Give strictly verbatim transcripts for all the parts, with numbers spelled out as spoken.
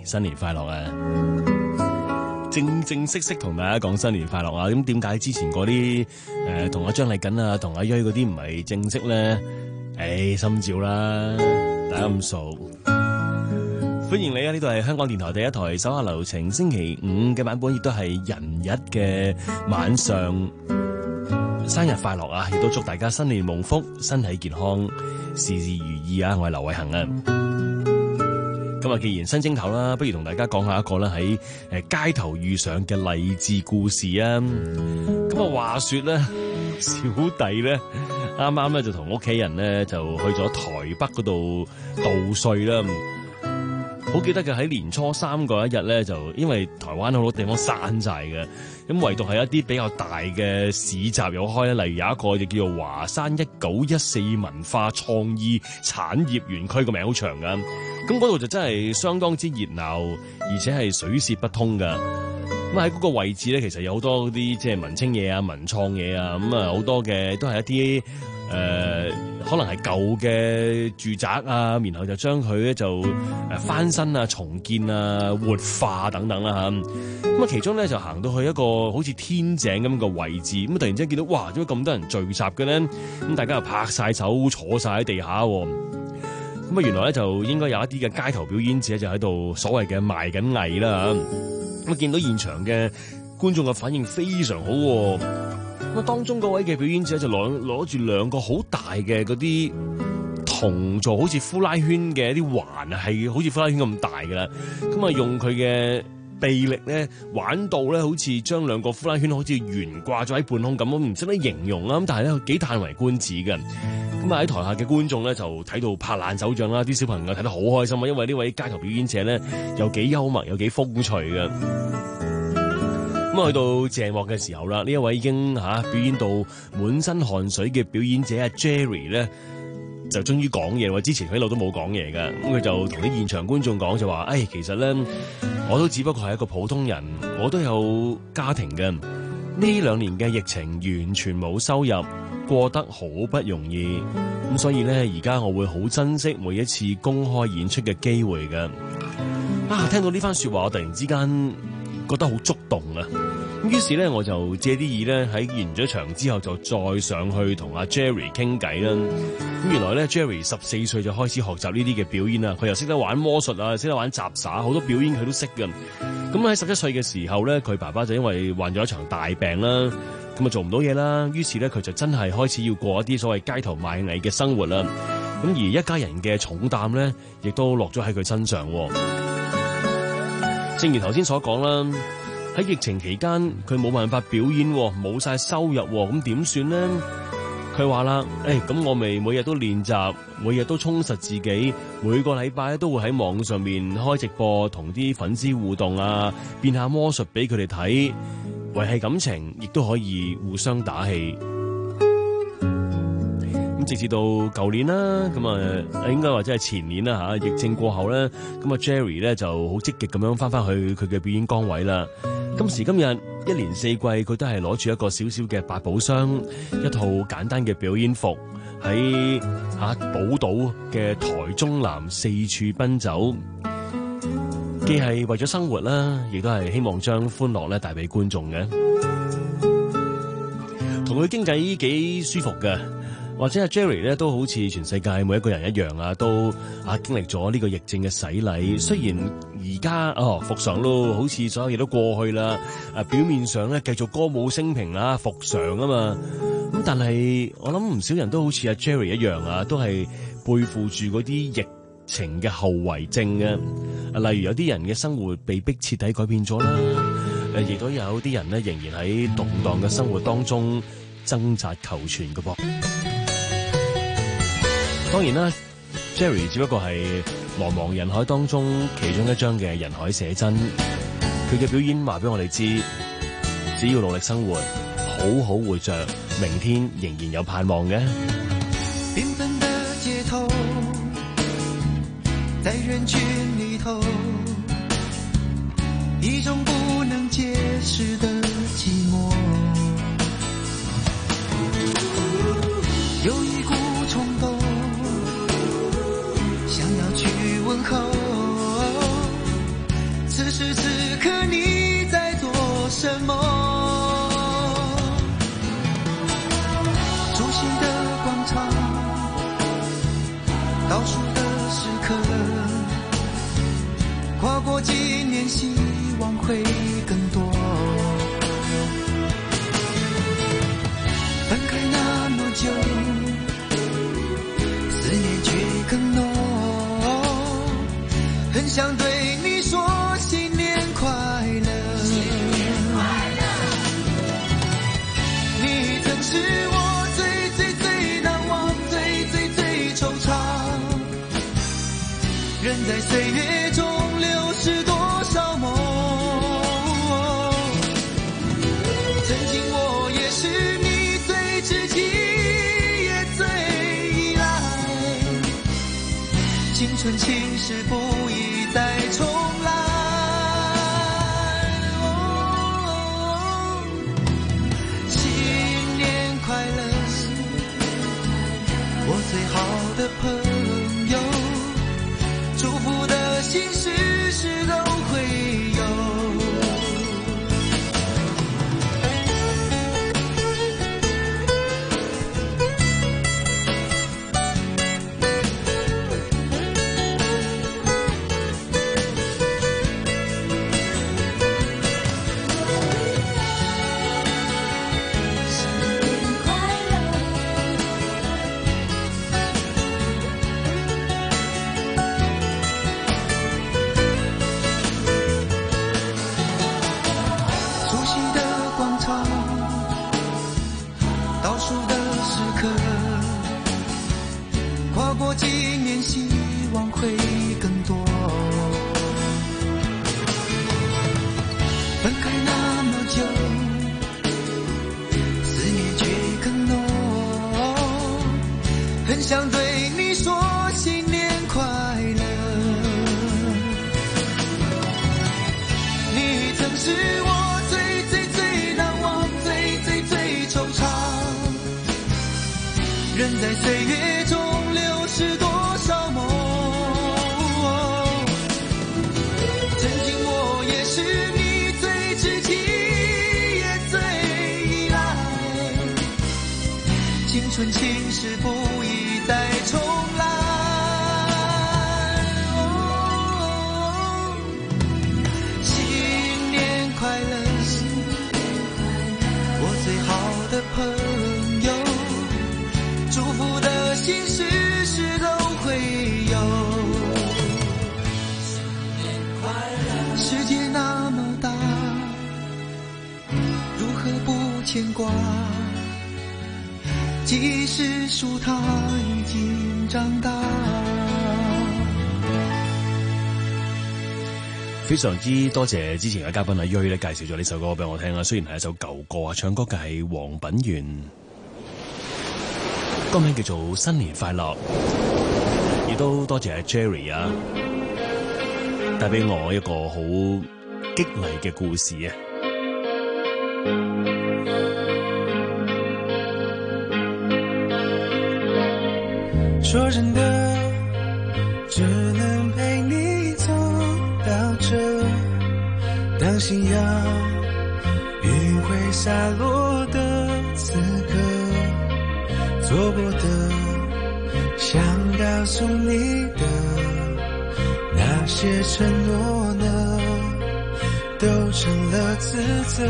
新年快樂啊！正正式式同大家講新年快樂啊！咁點解之前嗰啲誒同阿張麗瑾啊、同阿蕊嗰啲唔係正式咧？誒、哎，心照啦，大家咁熟。歡迎你啊！呢度係香港電台第一台手下留情，星期五嘅版本亦都係人日嘅晚上，生日快樂啊！亦都祝大家新年蒙福，身體健康，事事如意啊！我係劉偉恒啊！今日既然新正頭啦，不如同大家講下一個咧喺誒街頭遇上嘅勵志故事啊！咁啊，話說咧，小弟咧啱啱咧就同屋企人咧就去咗台北嗰度度歲啦。好記得嘅喺年初三嗰一日咧，就因為台灣好多地方閂晒嘅，咁唯獨係一啲比較大嘅市集有開咧，例如有一個就叫做華山一九一四文化創意產業園區，個名好長噶，咁嗰度就真係相當之熱鬧，而且係水泄不通噶。咁喺嗰個位置咧，其實有好多啲即係文青嘢啊、文創嘢啊，咁啊好多嘅都係一啲。誒、呃、可能係舊嘅住宅啊，然後就將佢咧就誒翻新啊、重建啊、活化等等啦嚇。咁啊，其中咧就行到去一個好似天井咁嘅位置，咁啊突然之間見到哇，點解咁多人聚集嘅咧？咁大家又拍晒手，坐晒喺地下。咁啊，原來咧就應該有一啲嘅街頭表演者就喺度所謂嘅賣緊藝啦嚇。咁啊，見到現場嘅觀眾嘅反應非常好。咁啊，當中嗰位嘅表演者就攞攞住兩個好大嘅嗰啲銅做好似呼拉圈嘅一啲環啊，係好似呼拉圈咁大㗎啦。咁啊，用佢嘅臂力咧玩到咧，好似將兩個呼拉圈好似懸掛咗喺半空咁，我唔識得形容啦。咁但係咧幾嘆為觀止嘅。咁啊，喺台下嘅觀眾咧就睇到拍爛手掌啦，啲小朋友睇得好開心啊，因為呢位街頭表演者咧又幾幽默又幾風趣嘅。咁去到謝幕嘅時候啦，呢一位已經吓、啊、表演到滿身汗水嘅表演者阿 Jerry 咧，就終於講嘢喎。之前佢一路都冇講嘢噶，咁佢就同啲現場觀眾講就話：，誒、哎，其實咧，我都只不過係一個普通人，我都有家庭嘅。呢兩年嘅疫情完全冇收入，過得好不容易。咁所以咧，而家我會好珍惜每一次公開演出嘅機會嘅。啊，聽到呢番說話，我突然之間覺得好觸動啊！咁於是咧，我就借啲意咧喺完咗場之後，就再上去同阿 Jerry 傾偈啦。咁原來咧 Jerry 十四歲就開始學習呢啲嘅表演啦，佢又識得玩魔術啊，識得玩雜耍，好多表演佢都識㗎。咁喺十一歲嘅時候咧，佢爸爸就因為患咗一場大病啦，咁啊做唔到嘢啦，於是咧佢就真係開始要過一啲所謂街頭賣藝嘅生活啦。咁而一家人嘅重擔咧，亦都落咗喺佢身上。正如頭先所講啦，喺疫情期間佢冇辦法表演，冇晒收入，咁點算呢？佢話啦，誒、哎，咁我咪每日都練習，每日都充實自己，每個禮拜都會喺網上面開直播，同啲粉絲互動啊，變下魔術俾佢哋睇，維繫感情，亦都可以互相打氣。直至到舊年啦，咁啊，應該或者係前年啦吓，疫症過後咧，咁啊 Jerry 咧就好積極咁樣翻翻去佢嘅表演崗位啦。今時今日，一年四季佢都係攞住一個小小嘅八寶箱，一套簡單嘅表演服，喺吓寶島嘅台中南四處奔走，既係為咗生活啦，亦都係希望將歡樂咧帶俾觀眾嘅。同佢傾偈幾舒服嘅。或者阿 Jerry 咧都好似全世界每一個人一樣啊，都啊經歷咗呢個疫症嘅洗禮。雖然而家哦復常咯，好似所有嘢都過去啦，啊表面上咧繼續歌舞升平啊復常啊嘛。咁但係我諗唔少人都好似阿 Jerry 一樣啊，都係背負住嗰啲疫情嘅後遺症嘅。啊，例如有啲人嘅生活被迫徹底改變咗啦，誒亦都有啲人咧仍然喺動盪嘅生活當中掙扎求存嘅噃。當然啦 ，Jerry 只不過係茫茫人海當中其中一張嘅人海寫真。佢嘅表演話俾我哋知，只要努力生活，好好活着，明天仍然有盼望嘅。 缤紛的街頭，在人群裏頭，一種不能解釋的寂寞，有一股衝動，想要去問候， 很想对你说新年快乐，新年快乐。你曾是我最最最难忘，最最最惆怅。人在岁月中流逝多少梦，曾经我也是你最知己，也最依赖。青春情事不宜再重来。哦，新年快乐，我最好的朋友，祝福的心事事都会有。跨过几年，希望会更多。分开那么久，思念却更浓。很想对你说新年快乐。你曾是我最最最难忘，最最最惆怅。人在岁月中流逝多少梦，曾经我也是你最知己，也最依赖。青春情事不宜再重来。哦，新年快乐，我最好的朋友，祝福的心事事都会有。世界那么大，如何不牵挂？即使树它已经长大。 非常之多謝之前嘅嘉賓阿瑞咧介紹咗呢首歌俾我聽啊，雖然係一首舊歌啊，唱歌嘅係黃品源。歌名叫做《新年快樂》，亦都多謝 Jerry 啊，帶俾我一個好激勵嘅故事啊！ 說真的，只能陪你走到這，當夕陽餘暉灑落的此刻，做過的，想告訴你的那些承諾呢，都成了自責。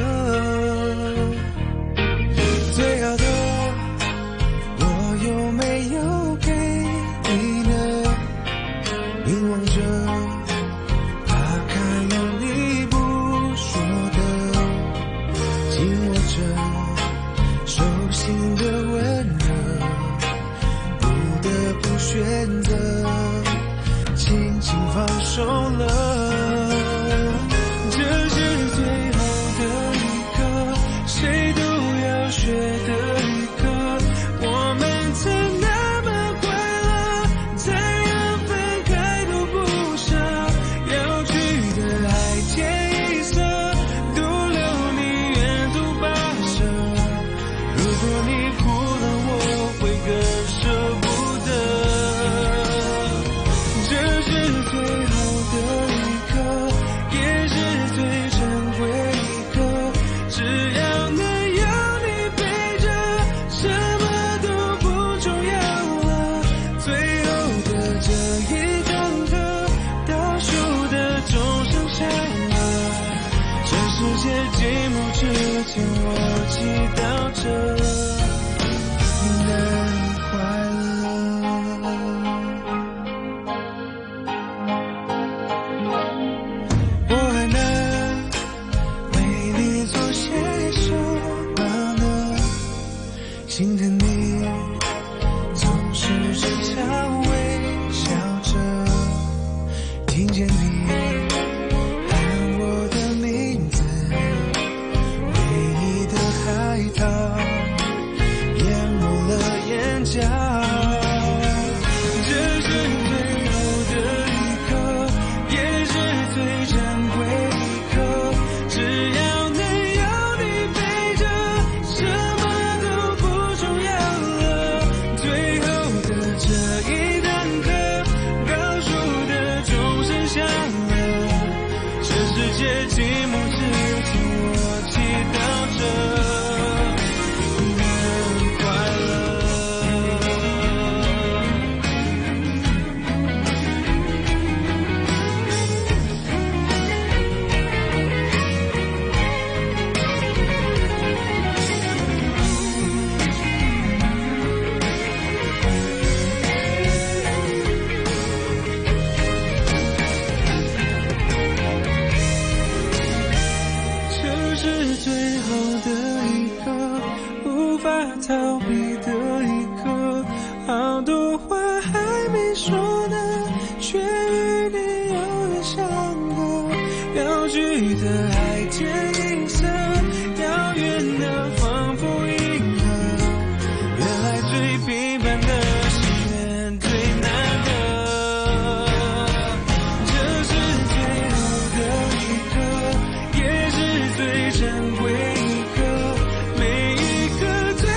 最好的我有沒有給你呢？凝望着，怕看了你不說的，緊握着手心的溫熱，不得不選擇輕輕放手了。這是最後的一刻， 心疼你总是只笑微笑着，听见你喊我的名字，唯一的海涛淹没了眼角。这是最后的一刻，也是最珍贵一刻，只要能有你陪着，什么都不重要了。最后的这一堂课，倒数的钟声响了，这世界寂寞只剩我祈祷着逃避的一刻，好多话还没说呢，却与你有点像的，遥距的海天银色，遥远的仿佛银河，原来最平凡的是面对难得。这是最后的一刻，也是最珍贵一刻，每一刻最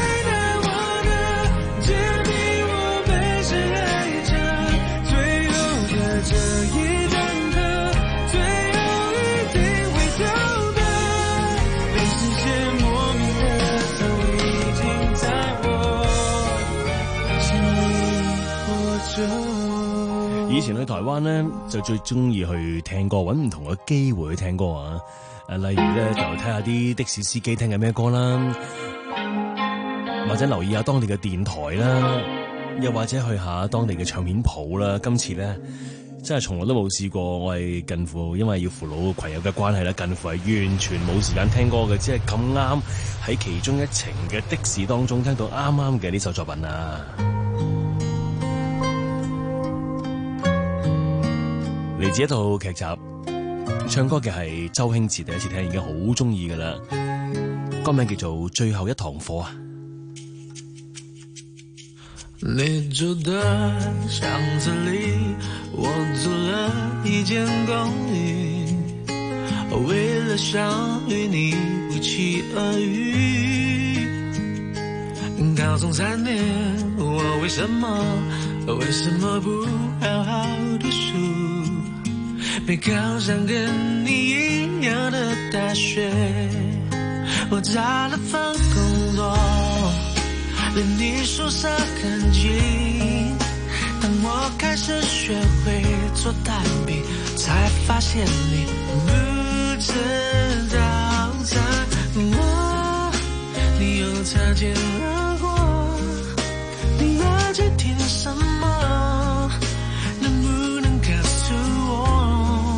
以前去台灣咧，就最中意去聽歌，揾唔同嘅機會去聽歌啊！誒，例如咧就睇下啲的士司機聽緊咩歌啦，或者留意下當地嘅電台啦，又或者去下當地嘅唱片鋪啦。今次咧真係從來都冇試過，我係近乎因為要扶老攜幼嘅關係咧，近乎係完全冇時間聽歌嘅，只係咁啱喺其中一程嘅的士當中聽到啱啱嘅呢首作品啊！嚟自一套劇集，唱歌嘅係周興哲，第一次聽已經好中意噶啦。歌名叫做《最後一堂課》啊。 你住的巷子裡，我租了一間公寓，為了想與你不期而遇。高中三年，我為什麼為什麼不好好讀書？沒考上跟你一樣的大學，我找了份工作，連你宿舍很近。當我開始學會做蛋餅，才發現你不知道在我，你又擦肩而過，你耳機聽什麼？能不能告訴我？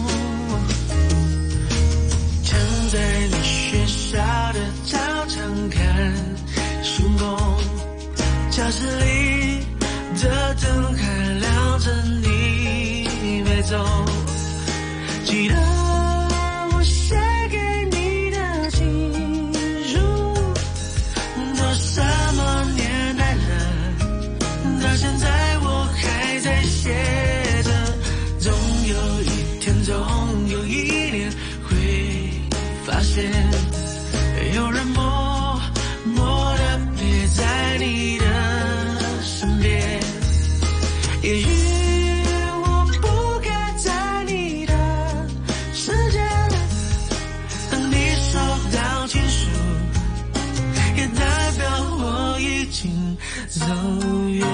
在你學校的操場看星空，教室裡的燈還亮着你背走，記得我寫給你的情書，都什麼年代了，到現在我還在寫着，總有一天，總有一年發現有人默默地陪在你的身邊，也許我不該在你的世界，當你收到情書，也代表我已經走遠。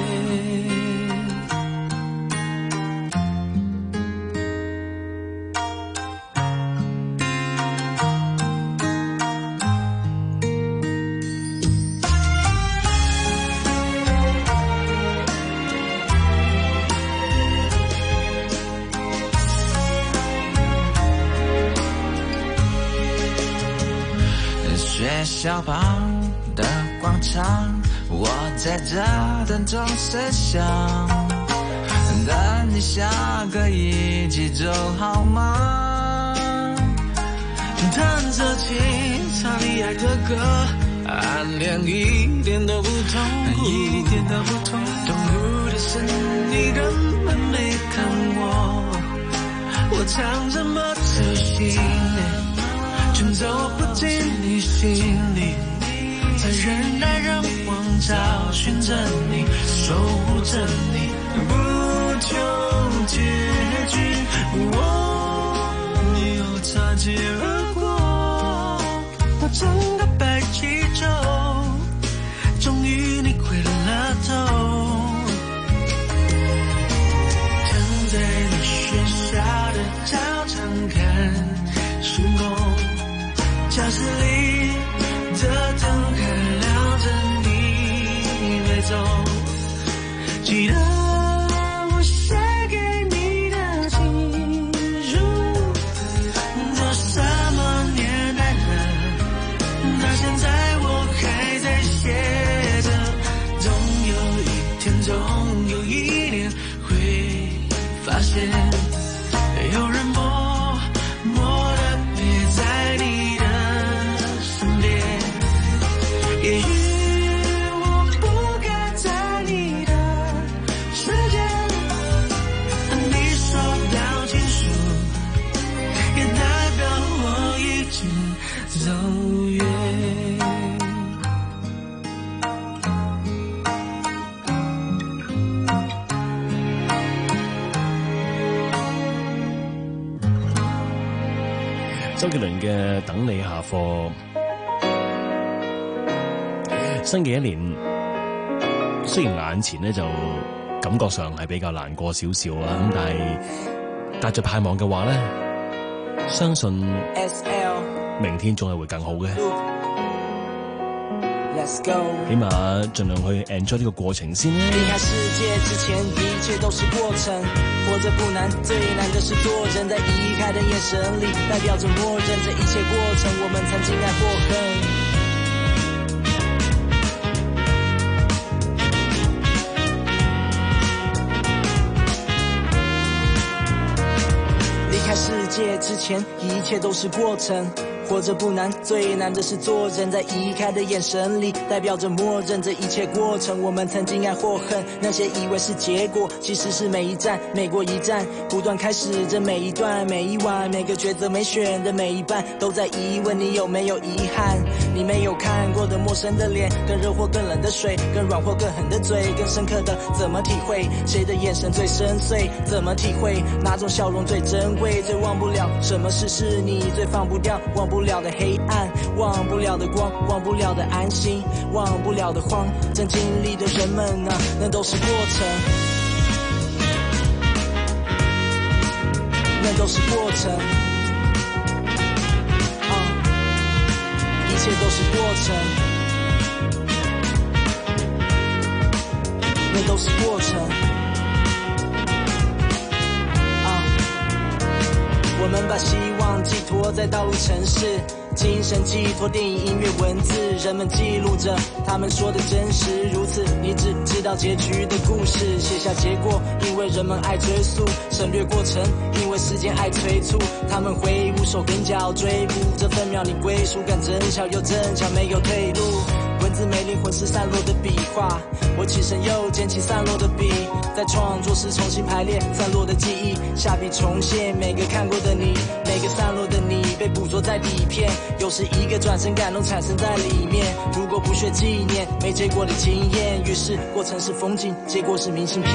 学校旁的廣場， 我在这等钟声响，等你下个一起走好吗？弹着琴，唱你爱的歌，暗恋一点都不痛苦，一点都不痛苦。痛苦的是你根本没看我，我唱这么走心，却走不进你心里，在人来人往找寻着你，守护着你，不求结局。哦，你又擦肩而过，我整个白气球，终于你回了头。躺在你学校的操场看星空，教室里的灯还亮着，你没走。记得我写给你的情书，都什么年代了，到现在我还在写着。总有一天，总有一年会发现，有人默默地陪在你的身边。也许我不该在你的世界和你收到情书，也代表我已经走远。 周杰倫嘅《等你下課》，新嘅一年，雖然眼前咧就感覺上係比較難過少少啊，咁但係帶着盼望嘅話咧，相信明天總係會更好嘅。 Let's go， 起碼盡量去 enjoy 呢個過程先啦。 離開世界之前，一切都是過程。活着不難，最難的是做人。在離開的眼神裡，代表着默認這一切過程。我們曾經愛過恨。離開世界之前，一切都是過程。活着不難，最難的是做人。在移開的眼神裡，代表着默認這一切過程。我們曾經愛或恨，那些以為是結果，其實是每一站，每過一站，不斷開始着每一段，每一晚，每個抉擇沒選的每一半，都在疑問你有沒有遺憾。你沒有看過的陌生的臉，更熱或更冷的水，更軟或更狠的嘴，更深刻的怎麼體會？誰的眼神最深邃？怎麼體會？哪種笑容最珍貴？最忘不了什麼事是你最放不掉，忘不了的黑暗，忘不了的光，忘不了的安心，忘不了的慌。正經歷的人們啊，那都是過程，那都是過程，啊，一切都是過程，那都是過程，啊，我們把希望寄託在道路城市，精神寄託電影音樂文字，人們記錄着他們說的真實如此，你只知道結局的故事，寫下結果因為人們愛追溯，省略過程因為時間愛催促，他們揮舞手跟腳追捕這分秒你歸屬感真巧又正巧沒有退路，文字沒靈魂是散落的筆畫，我起身又撿起散落的筆，在創作時重新排列散落的記憶，下筆重現每個看過的你，每個散落的你被捕捉在底片，有時一個轉身感動產生在裡面，如果不學紀念沒結果的經驗，於是過程是風景，結果是明信片。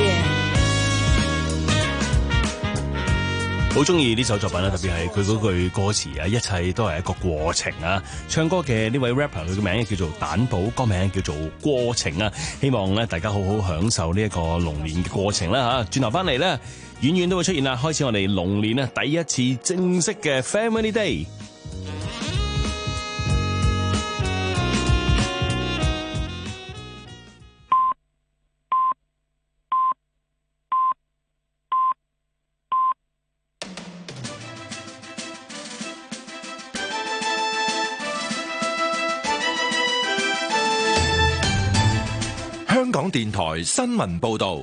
好中意呢首作品啦，特別係佢嗰句歌詞啊，一切都係一個過程啊！唱歌嘅呢位 rapper 佢嘅名叫做蛋堡，歌名叫做過程啊！希望咧大家好好享受呢一個龍年嘅過程啦嚇！轉頭翻嚟咧，遠遠都會出現啦，開始我哋龍年啊第一次正式嘅 Family Day。 香港電台新聞報道。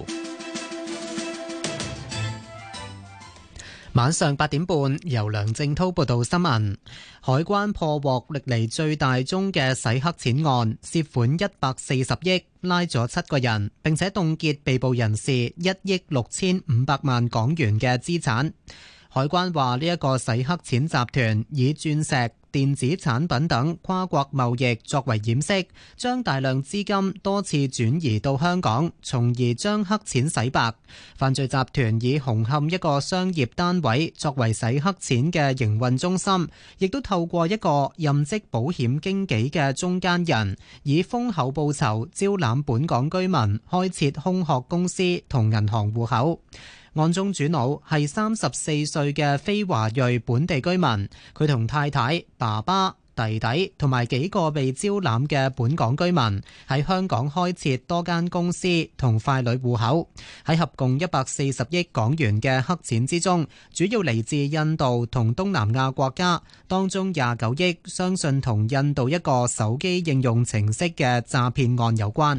晚上八點半，由梁正滔報道新聞。海關破獲歷嚟最大宗嘅洗黑錢案，涉款一百四十億，拉咗七個人，並且凍結被捕人士一億六千五百萬港元嘅資產。海關話呢一個洗黑錢集團以鑽石、電子產品等跨國貿易作為掩飾，將大量資金多次轉移到香港，從而將黑錢洗白。犯罪集團以紅磡一個商業單位作為洗黑錢嘅營運中心，亦都透過一個任職保險經紀嘅中間人，以豐厚報酬招攬本港居民開設空殼公司同銀行戶口。案中主腦係三十四歲嘅非華裔本地居民，佢同太太、爸爸、弟弟同埋幾個被招攬嘅本港居民喺香港開設多間公司同傀儡戶口。喺合共一百四十億港元嘅黑錢之中，主要嚟自印度同東南亞國家，當中廿九億相信同印度一個手機應用程式嘅詐騙案有關。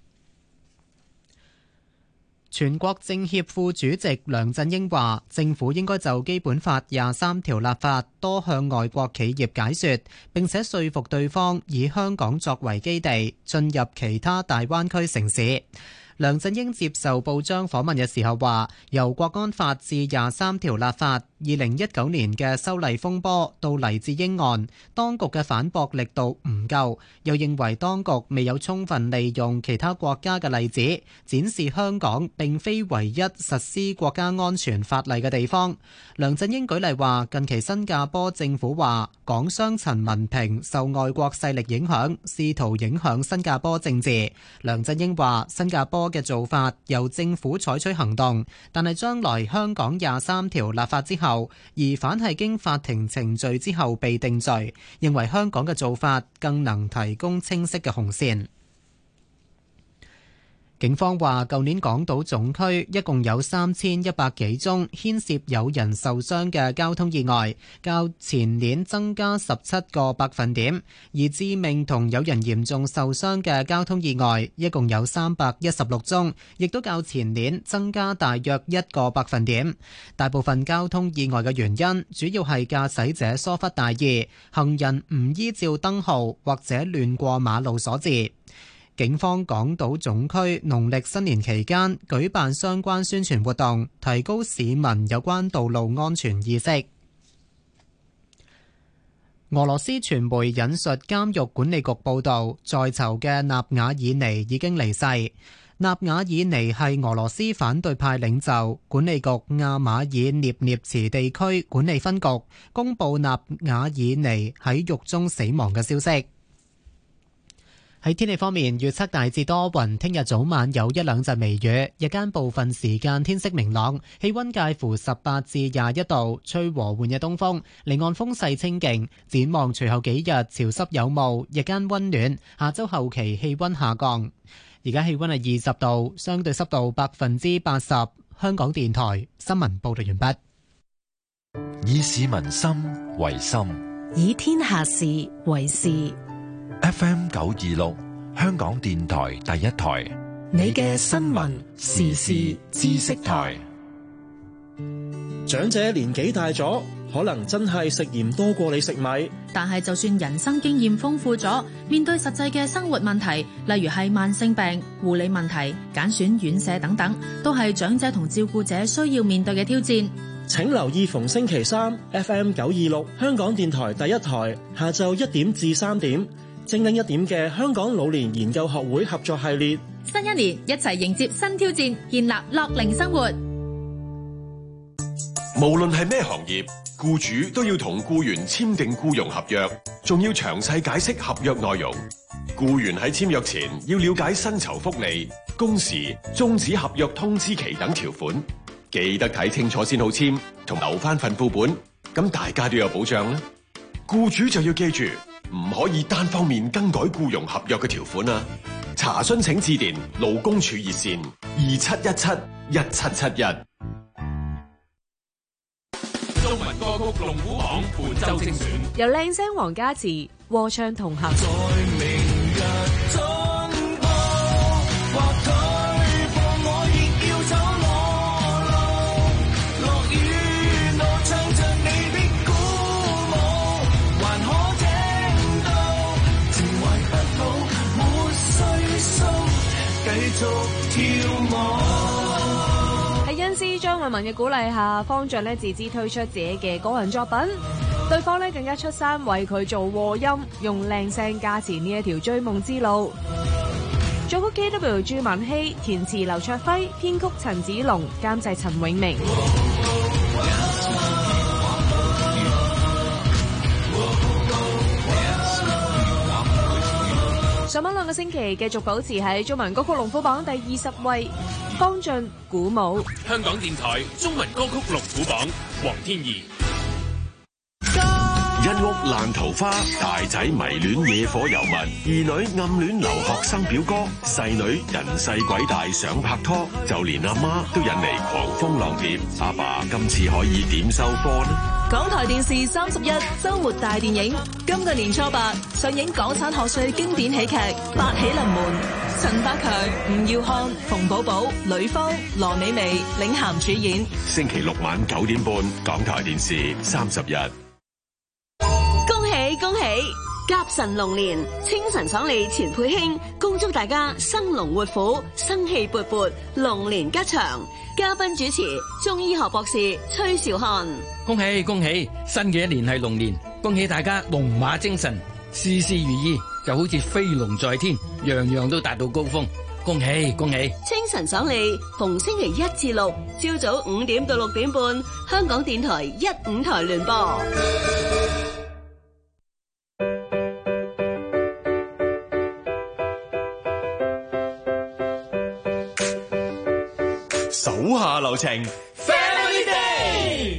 全國政協副主席梁振英話，政府應該就基本法廿三條立法，多向外國企業解說，並且說服對方以香港作為基地，進入其他大灣區城市。梁振英接受報章訪問嘅時候話，由國安法至廿三條立法，二零一九年嘅修例風波到黎智英案，當局嘅反駁力度唔夠，又認為當局未有充分利用其他國家嘅例子，展示香港並非唯一實施國家安全法例嘅地方。梁振英舉例話，近期新加坡政府話港商陳文平受外國勢力影響，試圖影響新加坡政治。梁振英話，新加坡嘅做法由政府採取行動，但係將來香港廿三條立法之後，疑犯係經法庭程序之後被定罪，認為香港嘅做法更能提供清晰嘅紅線。警方話，舊年港島總區一共有三千一百幾宗牽涉有人受傷嘅交通意外，較前年增加十七個百分點，而致命同有人嚴重受傷嘅交通意外一共有三百一十六宗，亦都較前年增加大約一個百分點。大部分交通意外嘅原因主要係駕駛者疏忽大意、行人唔依照燈號或者亂過馬路所致。警方港島總區農曆新年期間舉辦相關宣傳活動，提高市民有關道路安全意識。俄羅斯傳媒引述監獄管理局報導，在囚嘅納瓦爾尼已經離世。納瓦爾尼係俄羅斯反對派領袖，管理局亞馬爾涅涅茨地區管理分局公佈納瓦爾尼喺獄中死亡嘅消息。喺天氣方面，預測大致多雲，聽日早晚有一兩陣微雨，日間部分時間天色明朗，氣溫介乎十八至廿一度，吹和緩嘅東風，離岸風勢清勁。展望隨後幾日潮濕有霧，日間溫暖，下周後期氣溫下降。而家氣溫係二十度，相對濕度百分之八十。香港電台新聞報道完畢。 以市民心為心， 以天下事為事。 F M 九二六，香港電台第一台， 你嘅新聞時事知識台。 長者年紀大咗，可能真係食鹽多過你食米。 但係就算人生經驗豐富咗，面對實際嘅生活問題，例如係慢性病、護理問題、揀選院舍等等，都係長者同照顧者需要面對嘅挑戰。 請留意逢星期三 F M 九二六香港電台第一台下晝一點至三點，精靈一點嘅香港老年研究學會合作系列。 新一年一齊迎接新挑戰，建立樂齡生活。 無論係咩行業，僱主都要同僱員簽訂僱傭合約，仲要詳細解釋合約內容。僱員喺簽約前要了解薪酬福利、工時、終止合約通知期等條款，記得睇清楚先好簽，同留翻份副本，咁大家都有保障啦。僱主就要記住，唔可以單方面更改僱傭合約嘅條款啊！查詢請致電勞工處熱線二七一七一七七一。 中文歌曲龍虎榜本周精選， 由靚聲黃家慈和唱同行。 在明日中國繼續跳舞。 喺恩師張慧文嘅鼓勵下，方丈咧自資推出自己嘅個人作品，對方咧更加出山為佢做和音，用靚聲加持呢一條追夢之路。作曲 K W 朱文希，填詞劉卓輝，編曲陳子龍，監製陳永明。上晚兩個星期繼續保持喺中文歌曲龍虎榜第二十位，方俊鼓舞。 香港電台中文歌曲龍虎榜，黃天怡。 一屋爛桃花，大仔迷戀野火遊民，二女暗戀留學生表哥，細女人細鬼大想拍拖，就連阿媽都引嚟狂蜂浪蝶。阿爸今次可以點收科呢？ 港台電視三十一周末大電影，今個年初八上映港產賀歲經典喜劇《八喜臨門》，陳百強、吳耀漢、馮寶寶、呂方、羅美薇領銜主演。 星期六晚九點半，港台電視三十一。 恭喜恭喜！甲辰龍年，清晨爽利全配興，恭祝大家生龍活虎，生氣勃勃，龍年吉祥。嘉賓主持中醫學博士崔兆漢。 恭喜恭喜！新嘅一年係龍年，恭喜大家龍馬精神，事事如意，就好似飛龍在天，樣樣都達到高峰。恭喜恭喜！ 清晨爽利，逢星期一至六，朝早五點到六點半，香港電台一五台聯播。 手下留情 ，Family Day，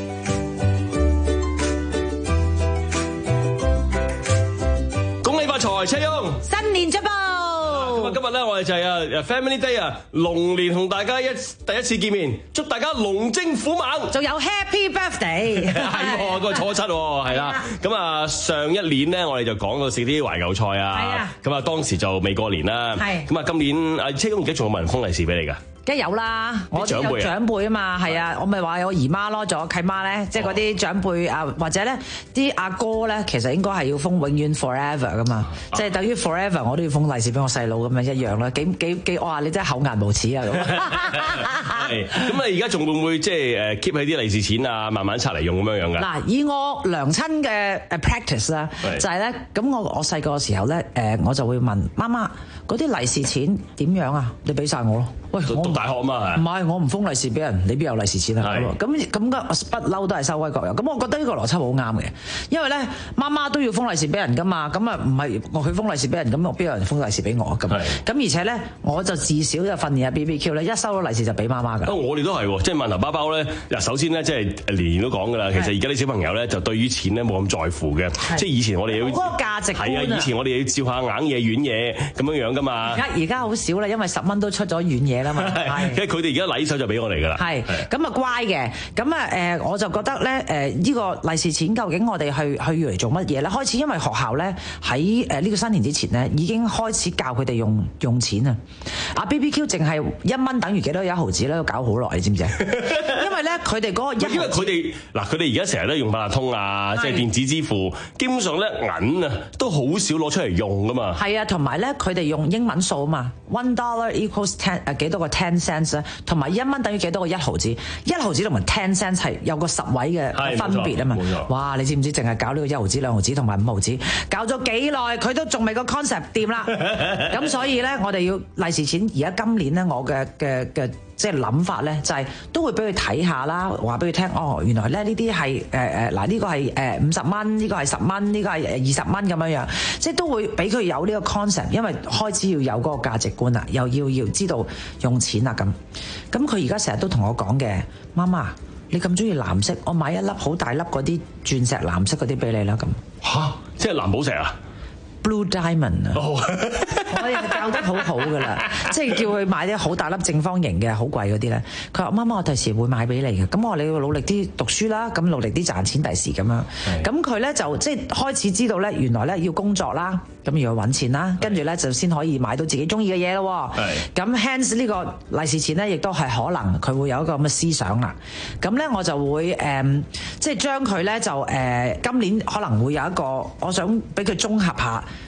恭喜發財，車翁， 新年進步。 咁啊，今日咧我哋就係啊 Family Day 啊，龍年同大家一第一次見面，祝大家龍精虎猛， 仲有 Happy Birthday， 係喎，嗰個初七喎，係啦。咁啊，上一年咧我哋就講到食啲懷舊菜啊，咁啊當時就未過年啦，咁啊今年啊車翁而家仲有冇人封利是俾你㗎？ 梗係有啦，我有長輩啊嘛，係啊，我咪話有姨媽咯，仲有契媽咧，即係嗰啲長輩啊，或者咧啲阿哥咧，其實應該係要封永遠 forever 噶嘛，即係等於 forever 我都要封利是俾我細佬咁樣一樣啦，幾幾幾哇！你真係厚顏無恥啊咁。 係，咁啊而家仲會唔會即係誒 keep 起啲利是錢啊，慢慢拆嚟用咁樣樣㗎？ 嗱，以我娘親嘅誒 practice 啦，就係咧，咁我我細個嘅時候咧，誒我就會問媽媽嗰啲利是錢點樣啊？你俾晒我咯。喂，我讀大學啊嘛， 唔係我唔封利是俾人，你邊有利是錢啊？咁咁嘅不嬲都係收歸國有。咁我覺得呢個邏輯好啱嘅，因為咧媽媽都要封利是俾人噶嘛，咁啊唔係我佢封利是俾人，咁我邊有人封利是俾我咁？咁而且咧，我就至少就訓練下 B B Q 咧，一收到利是就俾媽媽㗎。 我哋都係喎，即係萬能包包咧。嗱，首先咧，即係年年都講㗎啦。其實而家啲小朋友咧，就對於錢咧冇咁在乎嘅。即係以前我哋要嗰個價值觀係啊，以前我哋要照下硬嘢軟嘢咁樣樣㗎嘛。 而家而家好少啦，因為十蚊都出咗軟嘢啦嘛。 其實佢哋而家禮手就俾我哋㗎啦。 係咁啊乖嘅，咁啊誒我就覺得咧誒呢個利是錢究竟我哋去去要嚟做乜嘢咧？開始因為學校咧喺誒呢個新年之前咧已經開始教佢哋用用錢啊！啊 B B Q 淨係一蚊等於幾多一毫子咧？都搞好耐，你知唔知啊？因為咧佢哋嗰個一， 因為佢哋嗱佢哋而家成日都用八達通啊，即係電子支付，基本上咧銀啊都好少攞出嚟用㗎嘛。 係啊，同埋咧佢哋用英文數啊嘛 ，one dollar equals ten 誒幾多個 ten cents 咧，同埋一蚊等於幾多個一毫子，一毫子同埋 ten cents 係有個十位嘅分別啊嘛。哇！你知唔知淨係搞呢個一毫子、兩毫子同埋五毫子，搞咗幾耐佢都仲未個 concept 掂啦。咁所以咧，我哋要利是錢。而家今年咧，我嘅嘅嘅即係諗法咧，就係、是、都會俾佢睇下啦，話俾佢聽。哦，原來咧呢啲係誒誒嗱呢個係誒五十蚊，呢個係十蚊，呢個係二十蚊咁樣樣，即係都會俾佢有呢個 concept，因為開始要有嗰個價值觀啦，又要要知道用錢啦咁。咁佢而家成日都同我講嘅，媽媽你咁中意藍色，我買一粒好大粒嗰啲鑽石藍色嗰啲俾你啦咁。 嚇！即係藍寶石啊！ Blue Diamond 啊！我哋教得好好噶啦，即係叫佢買啲好大粒正方形嘅好貴嗰啲咧。佢話媽媽我第時會買俾你嘅，咁我話你要努力啲讀書啦，咁努力啲賺錢第時咁樣。咁佢咧就即係開始知道咧，原來咧要工作啦，咁要揾錢啦，跟住咧就先可以買到自己中意嘅嘢咯。咁 hence 呢個利是錢咧，亦都係可能佢會有一個咁嘅思想啦。咁咧我就會誒、呃，即係將佢咧就誒、呃、今年可能會有一個，我想俾佢綜合下。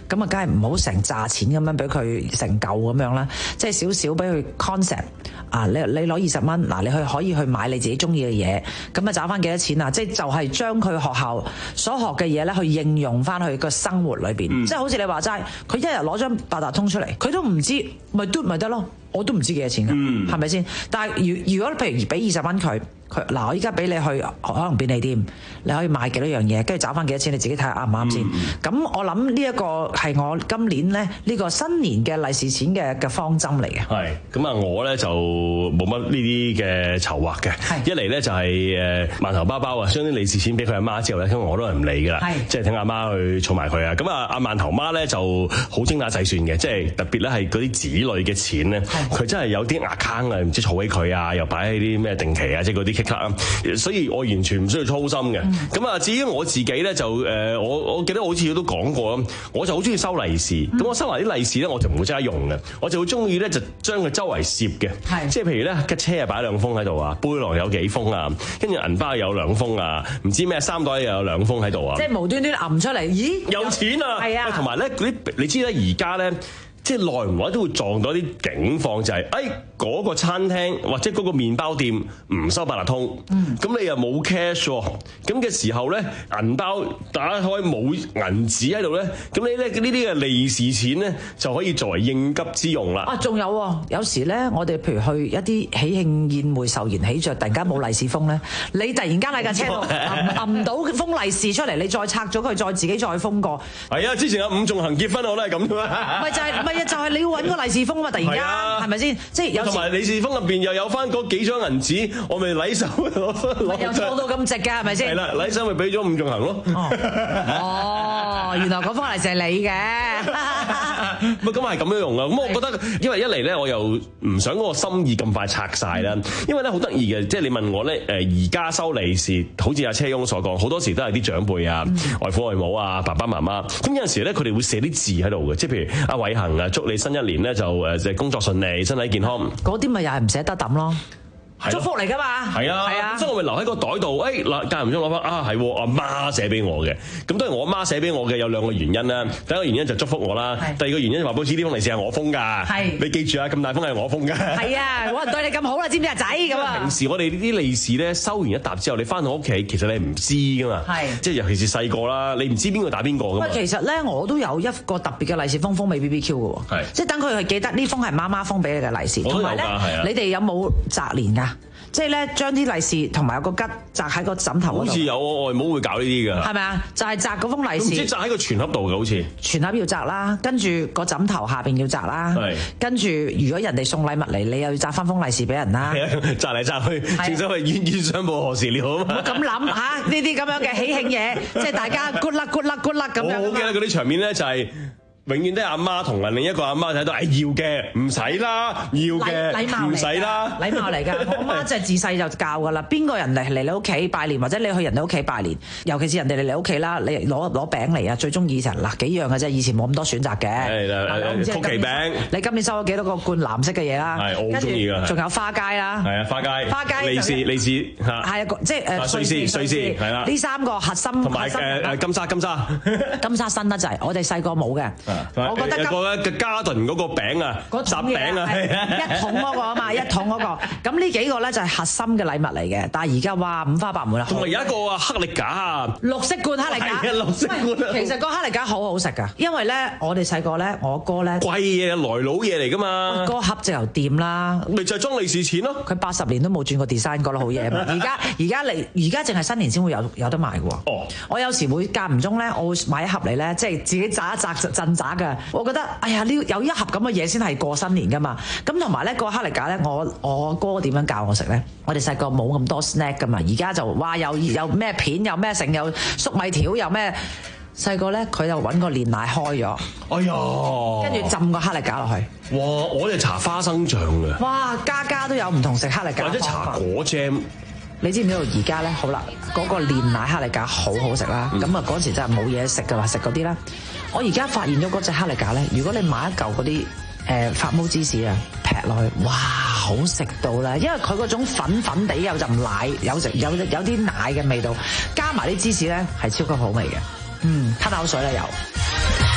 咁啊，梗係唔好成紮錢咁樣俾佢成嚿咁樣啦，即係少少俾佢 concept 啊！你你攞二十蚊，嗱你去可以去買你自己中意嘅嘢，咁啊找翻幾多錢啊？即係就係將佢學校所學嘅嘢咧，去應用翻去個生活裏邊，嗯、即係好似你話齋，佢一日攞張八達通出嚟，佢都唔知，咪嘟咪得咯，我都唔知幾多錢㗎，係咪先？但係如如果譬如俾二十蚊佢。佢嗱，我依家俾你去可能便利店，你可以買幾多樣嘢，跟住找翻幾多錢，你自己睇下啱唔啱先。咁、嗯、我諗呢一個係我今年咧呢、呢個新年嘅利是錢嘅嘅方針嚟嘅。 係咁啊，我咧就冇乜呢啲嘅籌劃嘅。一嚟咧就係誒饅頭包包啊，將啲利是錢俾佢阿媽之後咧，因為我都係唔理㗎啦，即係聽阿媽去儲埋佢啊。咁啊，阿饅頭媽咧就好精打細算嘅，即係特別咧係嗰啲子女嘅錢咧，佢真係有啲 account 啊，唔知儲起佢啊，又擺喺啲咩定期啊，即係嗰啲。所以我完全唔需要操心嘅。咁啊，至於我自己咧，就誒，我我記得我好似都講過啦，我就好中意收利是。咁、嗯、我收埋啲利是咧，我就唔會即刻用嘅，我就會中意咧就將佢周圍攝嘅。即係譬如咧，架車啊擺兩封喺度啊，背囊有幾封啊，跟住銀包有兩封啊，唔知咩衫袋又有兩封喺度啊。 即係無端端揞出嚟，咦？ 有錢啊！係啊。同埋咧嗰啲，你知咧而家咧。即係耐唔耐都會撞到啲警況，就係、是，誒嗰個餐廳或者嗰個麵包店唔收八達通，咁、嗯、你又冇 cash 喎，咁嘅時候咧銀包打開冇銀紙喺度咧，咁你咧呢啲嘅利是錢咧就可以作為應急之用啦。 啊，仲有喎，有時咧我哋譬如去一啲喜慶宴會壽筵喜鵲，突然間冇利是封咧，你突然間喺架車度揞揞到封利是出嚟，你再拆咗佢，再自己再封過。係啊，之前有伍仲衡結婚我都係咁㗎嘛。 咪就係、是。就係、是、你要揾個利是封啊嘛！突然間係咪先？即係有同埋利是封入邊又有翻嗰幾張銀紙，我咪禮手攞又錯到咁直㗎，係咪先？ 係啦，禮手咪俾咗伍仲衡咯。 哦，原來嗰封利是係你嘅。 咁係咁樣用啊！咁我覺得，因為一嚟咧，我又唔想嗰個心意咁快拆晒啦。因為咧好得意嘅，即係你問我咧，誒而家收利是，好似阿車翁所講，好多時都係啲長輩啊、嗯、外父外母啊、爸爸媽媽。咁有陣時咧，佢哋會寫啲字喺度嘅，即係譬如阿偉恒啊，祝你新一年咧就誒即係工作順利、身體健康。 嗰啲咪又係唔捨得抌咯。祝福嚟㗎嘛， 係啊，係啊，所以我咪留喺個袋度。誒嗱，間唔中攞翻啊，係阿媽寫俾我嘅。咁當然我阿媽寫俾我嘅有兩個原因啦。第一個原因就祝福我啦，第二個原因就話：好似呢封利是係我封㗎。係，你記住啊，咁大封係我封㗎。係啊，冇人對你咁好啦，知唔知啊，仔咁啊？ 平時我哋呢啲利是咧，收完一沓之後，你翻到屋企，其實你唔知㗎嘛。係，即係尤其是細個啦，你唔知邊個打邊個㗎嘛。 喂，其實咧，我都有一個特別嘅利是封封俾 B B Q 嘅喎。係，即係等佢係記得呢封係媽媽封俾你嘅利是。同埋咧，你哋有冇擇年㗎？即係咧，將啲利是同埋有個吉擲喺個枕頭嗰度。 好似有我外母會搞呢啲㗎。 係咪啊？就係擲嗰封利是。 唔知擲喺個全盒度嘅好似。 全盒要擲啦，跟住個枕頭下邊要擲啦。係。跟住如果人哋送禮物嚟，你又要擲翻封利是俾人啦。係啊，擲嚟擲去，正所謂冤冤相報何時了啊嘛。咁諗嚇呢啲咁樣嘅喜慶嘢，即係大家 good luck good luck good luck 咁樣。 我好記得嗰啲場面咧，就係。永遠都係阿媽同另一個阿媽睇到，誒要嘅唔使啦，要嘅禮貌唔使啦， 禮貌嚟㗎。我阿媽就係自細就教㗎啦。邊個人嚟嚟你屋企拜年，或者你去人哋屋企拜年，尤其是人哋嚟你屋企啦，你攞攞餅嚟啊，最中意成嗱幾樣嘅啫。以前冇咁多選擇嘅。係啦，曲奇餅。你今年收咗幾多個罐藍色嘅嘢啦？係，我好中意㗎。仲有花街啦。係啊，花街。花街。利是利是嚇。係啊，即係誒瑞士瑞士係啦。呢三個核心。同埋誒誒金沙金沙。金沙新得滯，我哋細個冇嘅。我覺得有個嘅嘉頓嗰個餅啊，雜餅啊，一桶嗰個啊嘛，一桶嗰個。咁呢幾個咧就係核心嘅禮物嚟嘅，但係而家哇五花八門啦。 同埋有一個啊克力架啊， 綠色罐克力架。係啊，綠色罐啊。其實個克力架好好食㗎，因為咧我哋細個咧，我哥咧貴嘢來佬嘢嚟㗎嘛。 嗰個盒就由店啦， 咪就係裝利是錢咯。 佢八十年都冇轉過 design，覺得好嘢嘛。而家而家嚟而家淨係新年先會有有得賣㗎喎。哦，我有時會間唔中咧，我會買一盒嚟咧，即係自己炸一炸鎮炸㗎。我覺得，哎呀，呢有一盒咁嘅嘢先係過新年㗎嘛。咁同埋咧個克力架咧，我我哥點樣教我食咧？我哋細個冇咁多 snack 㗎嘛，而家就哇有有咩片，有咩剩，有粟米條，有咩細個咧佢就揾個煉奶開咗， 哎呀， 跟住浸個克力架落去。 哇！我哋搽花生醬嘅。 哇！家家都有唔同食克力架。 或者搽果醬。 你知唔知道而家咧？好啦，嗰、那個煉奶克力架好好食啦。咁啊嗰陣時真係冇嘢食嘅話，食嗰啲啦。我而家發現咗嗰隻克力架咧，如果你買一嚿嗰啲誒發毛芝士啊，劈落去，哇，好食到啦！因為佢嗰種粉粉地有陣奶，有食有有啲奶嘅味道，加埋啲芝士咧係超級好味嘅。嗯，吞口水啦又。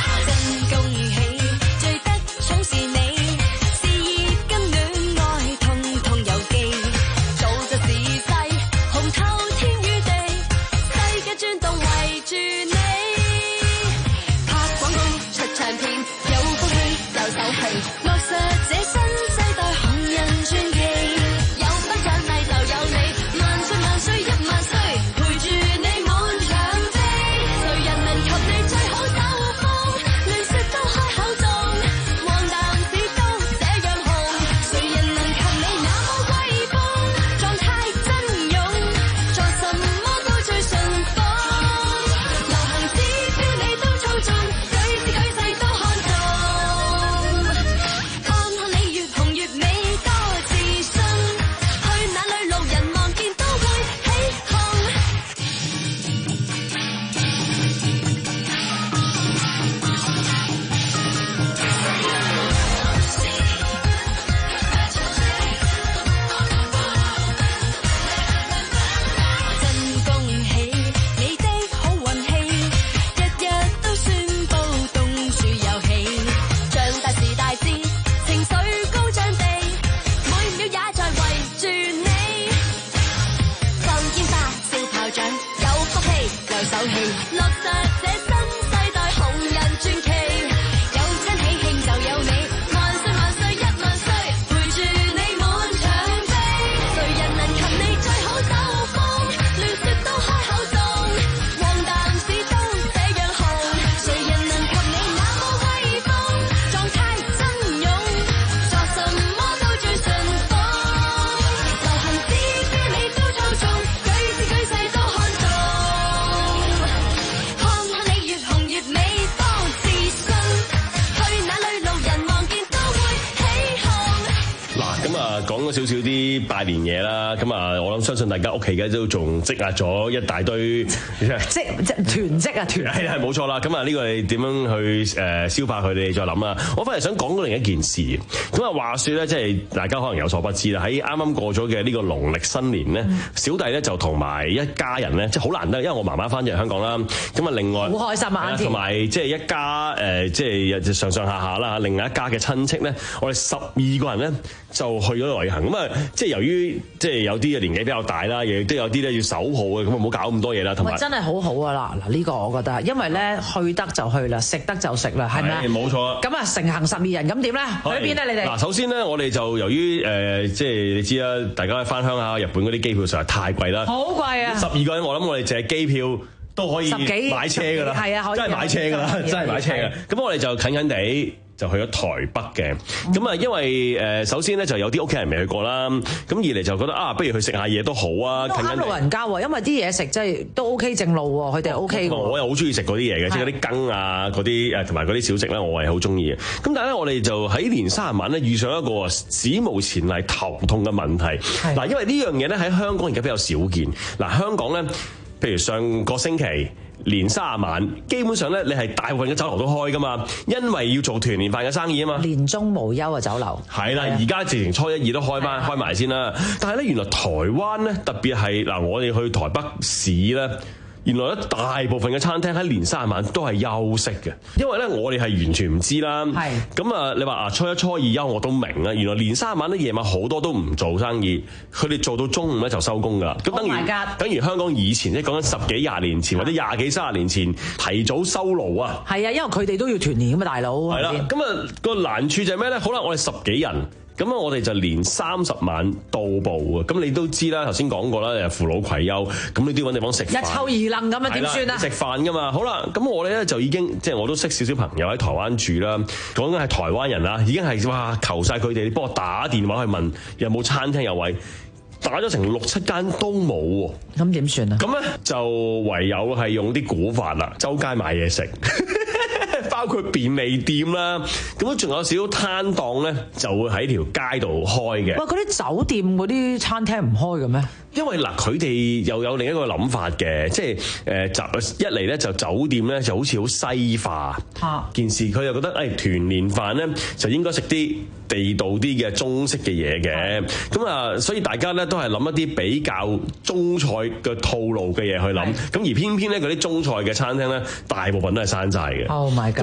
講咗少少啲拜年嘢啦，咁啊，我諗相信大家屋企嘅都仲積壓咗一大堆積即即囤積啊囤係係冇錯啦。咁啊，呢個你點樣去誒消化佢哋再諗啦。我反而想講另一件事。咁啊，話說咧，即係大家可能有所不知啦。喺啱啱過咗嘅呢個農曆新年咧，嗯、小弟咧就同埋一家人咧，即係好難得，因為我媽媽翻咗嚟香港啦。咁啊，另外好開心啊！ 同埋即係一家誒，即係上上下下啦，另外一家嘅親戚咧，我哋十二個人咧就去咗旅行。咁啊，即係由於即係有啲嘅年紀比較大啦，亦都有啲咧要守號嘅，咁啊唔好搞咁多嘢啦。同埋真係好好啊啦！嗱，呢個我覺得，因為咧去得就去啦，食得就食啦，係咪啊？ 冇錯。 咁啊，成行十二人，咁點咧？去邊咧？你哋嗱，首先咧，我哋就由於誒、呃，即係你知啦，大家翻鄉下日本嗰啲機票實在太貴啦， 好貴啊！十二個人，我諗我哋淨係機票都可以買車㗎啦，係啊，真係買車㗎啦，真係買車㗎。咁我哋就近近地。就去咗台北嘅，咁啊，因為誒首先咧就有啲屋企人未去過啦，咁二嚟就覺得啊，不如去食下嘢都好啊， 都啱老人家喎，因為啲嘢食真係都 OK 正路喎，佢哋 OK 嘅。 我又好中意食嗰啲嘢嘅，即係嗰啲羹啊，嗰啲誒同埋嗰啲小食咧，我係好中意嘅。咁但係咧，我哋就喺年卅晚咧遇上一個史無前例頭痛嘅問題。嗱，因為呢樣嘢咧喺香港而家比較少見。嗱，香港咧，譬如上個星期。年卅晚，基本上咧，你係大部分嘅酒樓都開噶嘛，因為要做團年飯嘅生意啊嘛。 年中無休啊，酒樓。 係啦，而家直情初一二都開翻開埋先啦。但係咧，原來台灣咧，特別係嗱，我哋去台北市咧。原來咧，大部分嘅餐廳喺年卅晚都係休息嘅，因為咧我哋係完全唔知啦。係咁啊，你話啊初一初二休我都明啊。原來年卅晚咧夜晚好多都唔做生意，佢哋做到中午咧就收工㗎啦。咁等於、oh、等於香港以前即係講緊十幾廿年前或者廿幾三十年前提早收爐啊。 係啊，因為佢哋都要團年㗎嘛，大佬。係啦， 咁啊個難處就係咩咧？好啦，我哋十幾人。咁啊，我哋就年三十晚到埗啊！咁你都知啦，頭先講過啦，父老攜幼，咁你都要揾地方食飯。 一抽二楞咁啊，點算啊？ 食飯噶嘛，好啦，咁我哋咧就已經即係我都識少少朋友喺台灣住啦，講緊係台灣人啦，已經係哇求晒佢哋，你幫我打電話去問有冇餐廳有位，打咗成六七間都冇喎。 咁點算啊？ 咁咧就唯有係用啲古法啦，周街買嘢食。包括便利店啦，咁啊仲有少少攤檔咧，就會喺條街度開嘅。 哇！嗰啲酒店嗰啲餐廳唔開嘅咩？ 因為嗱，佢哋又有另一個諗法嘅，即係誒集一嚟咧就酒店咧就好似好西化、啊、件事，佢又覺得誒、哎、團年飯咧就應該食啲地道啲嘅中式嘅嘢嘅，咁啊，所以大家咧都係諗一啲比較中菜嘅套路嘅嘢去諗，咁而偏偏咧嗰啲中菜嘅餐廳咧大部分都係山寨嘅。 Oh my god！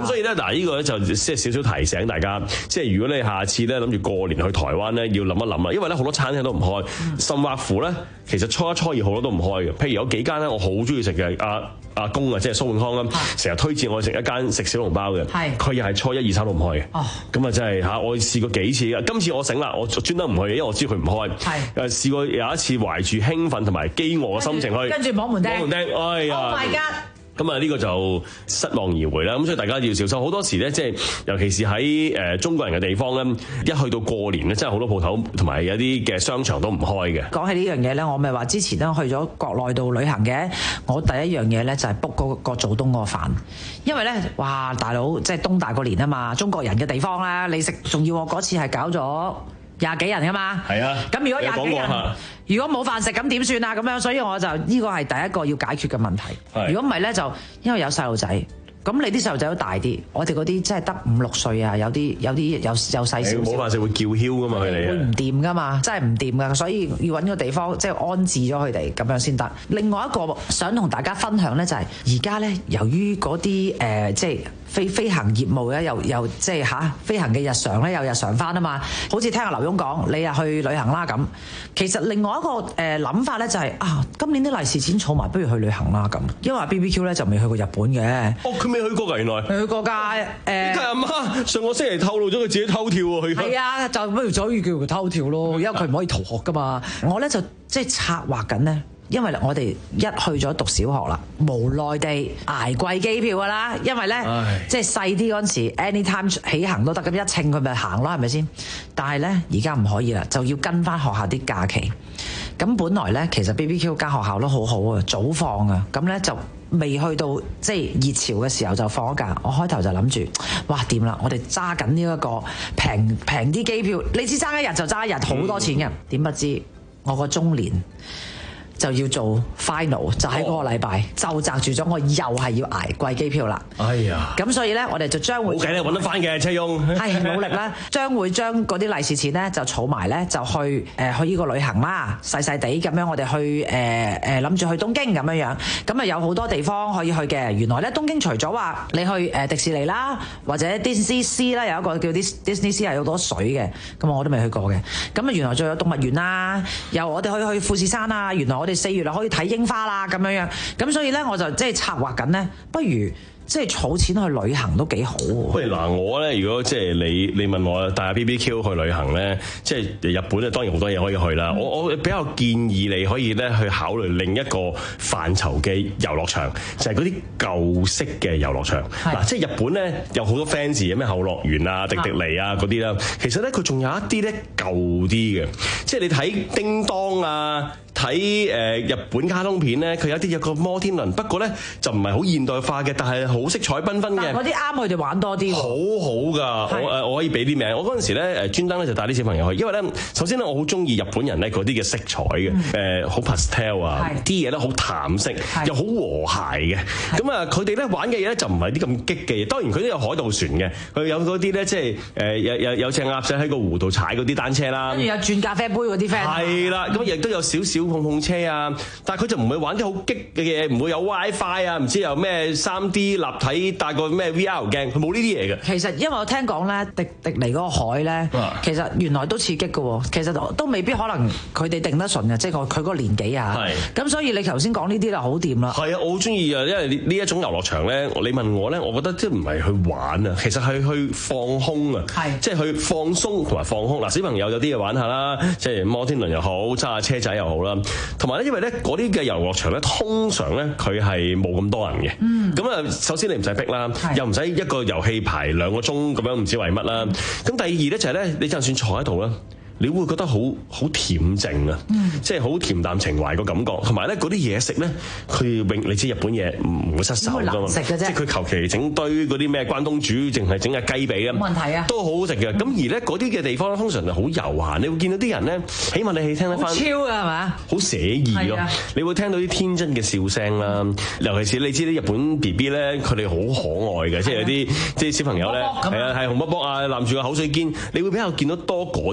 咁所以咧，嗱呢個咧就即係少少提醒大家，即係如果你下次咧諗住過年去台灣咧，要諗一諗啊，因為咧好多餐廳都唔開，甚或乎咧其實初一初二好多都唔開嘅。譬如有幾間咧，我好中意食嘅阿阿公啊，即係蘇永康啦，成日推薦我食一間食小籠包嘅，佢又係初一二三都唔開嘅。哦，咁啊真係嚇，我試過幾次，今次我醒啦，我專登唔去，因為我知佢唔開。係誒試過有一次懷住興奮同埋飢餓嘅心情去， 跟住摸門釘， 摸門釘，哎呀 ！Oh my god！ 咁啊，呢個就失望而回啦。咁所以大家要小心。好多時咧，即係尤其是喺誒中國人嘅地方咧，一去到過年咧，真係好多鋪頭同埋有啲嘅商場都唔開嘅。 講起呢樣嘢咧，我咪話之前咧去咗國內度旅行嘅，我第一樣嘢咧就係 book 嗰個做冬嗰個飯，因為咧，哇大佬即係冬大過年啊嘛，中國人嘅地方啦，你食仲要我嗰次係搞咗廿幾人噶嘛，係啊。咁如果廿幾人，如果冇飯食咁點算啊？咁樣，所以我就呢個係第一個要解決嘅問題。如果唔係咧，就因為有細路仔，咁你啲細路仔都大啲，我哋嗰啲真係得五六歲啊，有啲有啲有有細少少。 冇飯食會叫囂噶嘛，佢哋會唔掂噶嘛，真係唔掂噶，所以要揾個地方即係安置咗佢哋咁樣先得。另外一個想同大家分享咧，就係而家咧，由於嗰啲誒即係。飛飛行業務咧，又又即係嚇飛行嘅日常咧，又日常翻啊嘛。好似聽阿劉墉講，你又去旅行啦咁。其實另外一個誒諗、呃、法咧就係、是、啊，今年啲利是錢儲埋，不如去旅行啦咁。因為 B B Q 咧就未去過日本嘅。 哦，佢未去過㗎，原來。未去過㗎誒。你睇阿媽上個星期透露咗佢自己偷跳喎，去。係啊，就不如所以叫佢偷跳咯，因為佢唔可以逃學㗎嘛。我咧就即係策劃緊咧。因為我哋一去咗讀小學啦，無奈地捱貴機票㗎啦，因為咧即係細啲嗰陣時 ，anytime 起行都得，咁一稱佢咪行咯，係咪先？但係咧而家唔可以啦，就要跟翻學校啲假期。咁本來咧其實 B B Q 間學校都好好啊，早放啊，咁咧就未去到即係熱潮嘅時候就放咗假。我開頭就諗住，哇掂啦，我哋揸緊呢一個平平啲機票，你知揸一日就揸一日，好多錢嘅。點、嗯、不知我個中年就要做 final， 就喺嗰個禮拜、哦、就擲住咗，我又係要捱貴機票啦。哎呀！咁所以咧，我哋就將會冇計咧，揾得翻嘅車翁。 係努力啦，將會將嗰啲利是錢咧就儲埋咧，就去誒、呃、去呢個旅行啦，細細地咁樣，我哋去誒誒諗住去東京咁樣樣。咁啊有好多地方可以去嘅。原來咧東京除咗話你去誒迪士尼啦，或者 Disney Sea 啦，有一個叫 Disney Sea 係好多水嘅，咁我都未去過嘅。咁啊原來仲有動物園啦，又我哋可以去富士山啊。原來我哋四月啦可以睇櫻花啦咁樣樣，咁所以咧我就即係策劃緊咧，不如即係儲錢去旅行都幾好喎。 喂嗱，我咧如果即係你你問我帶 B B Q 去旅行咧，即係日本咧當然好多嘢可以去啦。嗯、我我比較建議你可以咧去考慮另一個範疇嘅遊樂場，就係嗰啲舊式嘅遊樂場。嗱，即係日本咧有好多 fans 有咩後樂園啊、迪迪尼啊嗰啲啦，其實咧佢仲有一啲咧舊啲嘅，即係你睇叮當啊。睇誒、呃、日本卡通片咧，佢有啲有個摩天輪，不過咧就唔係好現代化嘅，但係好色彩繽紛嘅。 嗰啲啱佢哋玩多啲。好好㗎，我誒我可以俾啲名。我嗰陣時咧誒專登咧就帶啲小朋友去，因為咧首先咧我好中意日本人咧嗰啲嘅色彩嘅，誒好 pastel 啊，啲嘢咧好淡色，又好和諧嘅。咁啊佢哋咧玩嘅嘢咧就唔係啲咁激嘅嘢，當然佢都有海盜船嘅，佢有嗰啲咧即係誒有有有隻鴨仔喺個湖度踩嗰啲單車啦， 跟住有轉咖啡杯嗰啲 friend。 係啦，咁亦都有少少。碰碰車啊，但係佢就唔會玩啲好激嘅嘢，唔會有 WiFi 啊，唔知有咩三 D 立體帶個咩 V R 鏡，佢冇呢啲嘢嘅。 其實因為我聽講咧，迪迪尼嗰個海咧，啊、其實原來都刺激嘅喎，其實都未必可能佢哋定得順嘅，即係佢佢嗰個年紀啊。係。咁所以你頭先講呢啲就好掂啦。係啊，我好中意啊，因為呢一種遊樂場咧，你問我咧，我覺得即係唔係去玩啊，其實係去放空啊，係，即係去放鬆同埋放空。嗱，小朋友有啲嘢玩下啦，即係摩天輪又好，揸下車仔又好啦。同埋咧，因為咧嗰啲嘅遊樂場咧，通常咧佢係冇咁多人嘅。嗯。咁啊，首先你唔使逼啦，又唔使一個遊戲排兩個鐘咁樣，唔知為乜啦。咁、嗯、第二咧就係咧，你就算坐喺度啦，你會覺得好好恬靜啊，嗯、即係好恬淡情懷個感覺。同埋咧嗰啲嘢食咧，佢永你知日本嘢唔會失手㗎嘛，食嘅啫。即係佢求其整堆嗰啲咩關東煮，淨係整下雞髀啊，冇問題啊，都好好食嘅。咁、嗯、而咧嗰啲嘅地方通常係好悠閒，你會見到啲人咧，起碼你聽得翻，好超㗎係嘛，好寫意咯。你會聽到啲天真嘅笑聲啦，嗯、尤其是你知啲日本 B B 咧，佢哋好可愛嘅，即係有啲即係小朋友咧，係啊係紅卜卜啊，攬住個口水肩，你會比較見到多嗰啲嘅景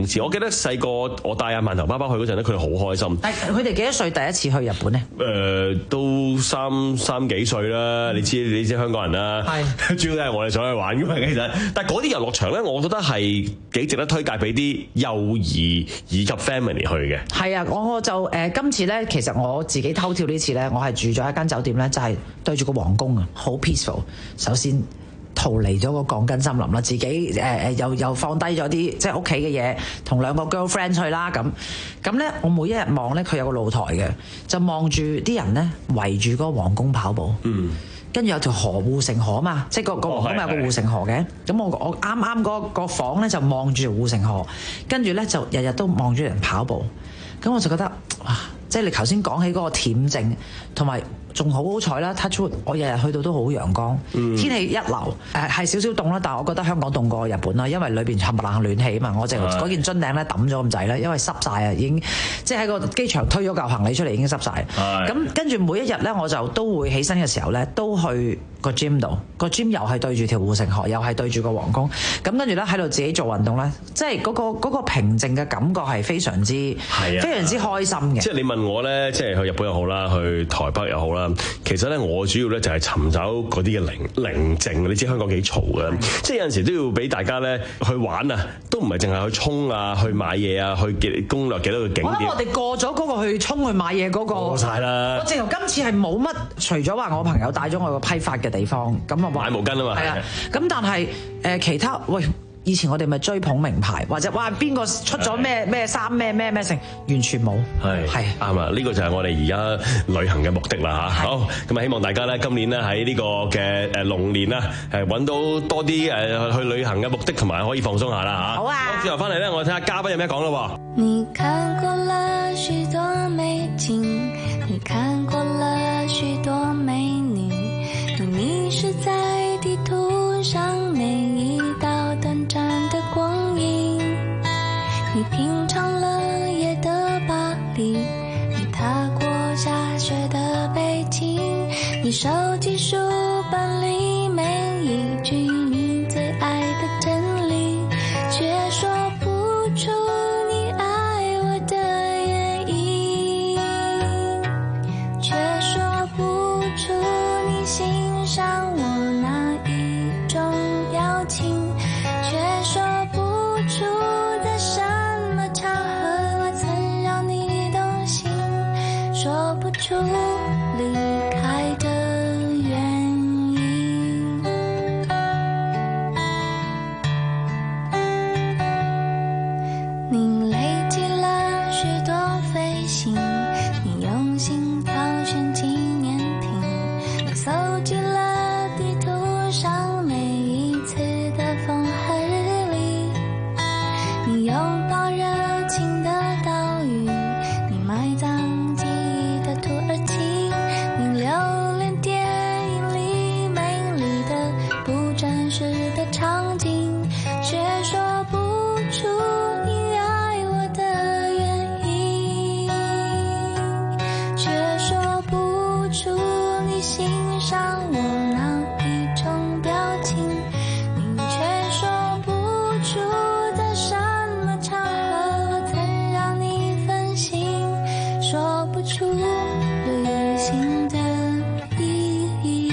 次。我記得細個我帶阿饅頭爸爸去嗰陣咧，佢哋好開心。 但佢哋幾多歲第一次去日本咧？ 誒、呃，都三三幾歲啦，你知你知香港人啦，係主要都係我哋想去玩㗎嘛，其實。但係嗰啲遊樂場咧，我覺得係幾值得推介俾啲幼兒以及 family 去嘅。 係啊，我就誒、呃、今次咧，其實我自己偷跳呢次咧，我係住咗一間酒店咧，就係、是、對住個皇宮啊，好 peaceful。首先逃離咗個鋼筋森林啦，自己誒誒、呃、又又放低咗啲即係屋企嘅嘢，同兩個 girlfriend 去啦咁。咁咧，我每一日望咧，佢有個露台嘅，就望住啲人咧圍住嗰個皇宮跑步。嗯。跟住有條河護城河嘛，即係個個皇宮有個護城河嘅。咁、哦、我我啱啱嗰個房咧就望住條護城河，跟住咧就日日都望住人跑步。咁我就覺得哇！即係你頭先講起嗰個恬靜，同埋仲好好彩啦 touch wood， 我日日去到都好陽光，嗯、天氣一流。誒係少少凍啦，但係我覺得香港凍過日本啦，因為裏邊冚唪唥暖氣啊嘛。我就嗰件樽頂咧抌咗咁滯啦，因為濕晒啊，已經即係喺個機場推咗嚿行李出嚟已經濕晒。咁跟住每一日咧，我就都會起身嘅時候咧，都去個 gym 度，個 gym 又係對住條護城河，又係對住個皇宮。咁跟住咧喺度自己做運動咧，即係嗰、嗰個嗰個平靜嘅感覺係非常之係啊，非常之開心嘅。 即係你問我咧，即係去日本又好啦，去台北又好啦。其實咧，我主要咧就係尋找嗰啲嘅寧寧靜。你知香港幾嘈嘅，即係有陣時都要俾大家咧去玩啊，都唔係淨係去衝啊，去買嘢啊，去幾攻略幾多個景點。我諗我哋過咗嗰個去衝去買嘢嗰個過曬啦。我直頭今次係冇乜，除咗話我朋友帶咗我個批發嘅地方，咁啊買毛巾啊嘛。 係啊，咁但係誒、呃、其他喂。以前我哋咪追捧名牌，或者哇邊個出咗咩咩衫咩咩咩成，完全冇。係係啱啊！呢個就係我哋而家旅行嘅目的啦嚇。好，咁啊希望大家咧今年咧喺呢個嘅誒龍年啦，誒揾到多啲誒去旅行嘅目的，同埋可以放鬆下啦嚇。好啊！好，之後翻嚟咧，我哋睇下嘉賓有咩講咯喎。 你看過了許多美景，你看過了許多美女，你是在地圖上每一道短暫的光陰，你品嘗了夜的巴黎，你踏過下雪的北京，你收集書本裡每一句你最愛的真理，卻說不出你愛我的原因，卻說不出你欣賞我哪一種表情，卻說不出在什麼場合我曾讓你動心，說不出離開的原因。你累積了許多飛行，你用心挑選紀念品，你搜集了地圖上每一次的風和日麗，你擁抱熱情的島嶼，你埋葬記憶的土耳其，你留戀電影裡美麗的不真實的場景，卻說不出你愛我的原因，卻說不出你欣賞我哪一種表情，你卻說不出在什麼場合我曾讓你分心，說不出旅行的意義。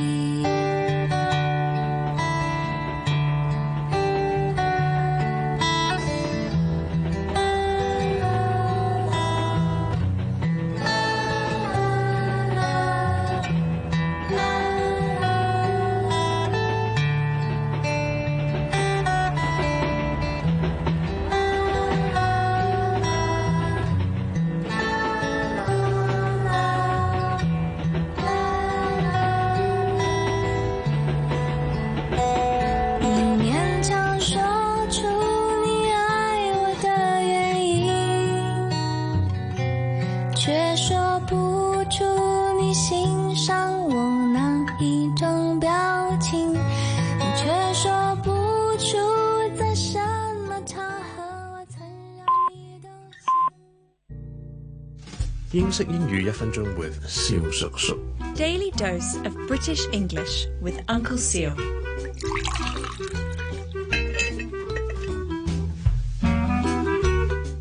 你勉強說出你愛我的原因，卻說不出你欣賞我哪一種表情，你卻說不出在什麼場合我曾讓你動心。 英式英語一分鐘 with 蕭叔叔。 Daily dose of British English with Uncle Seal.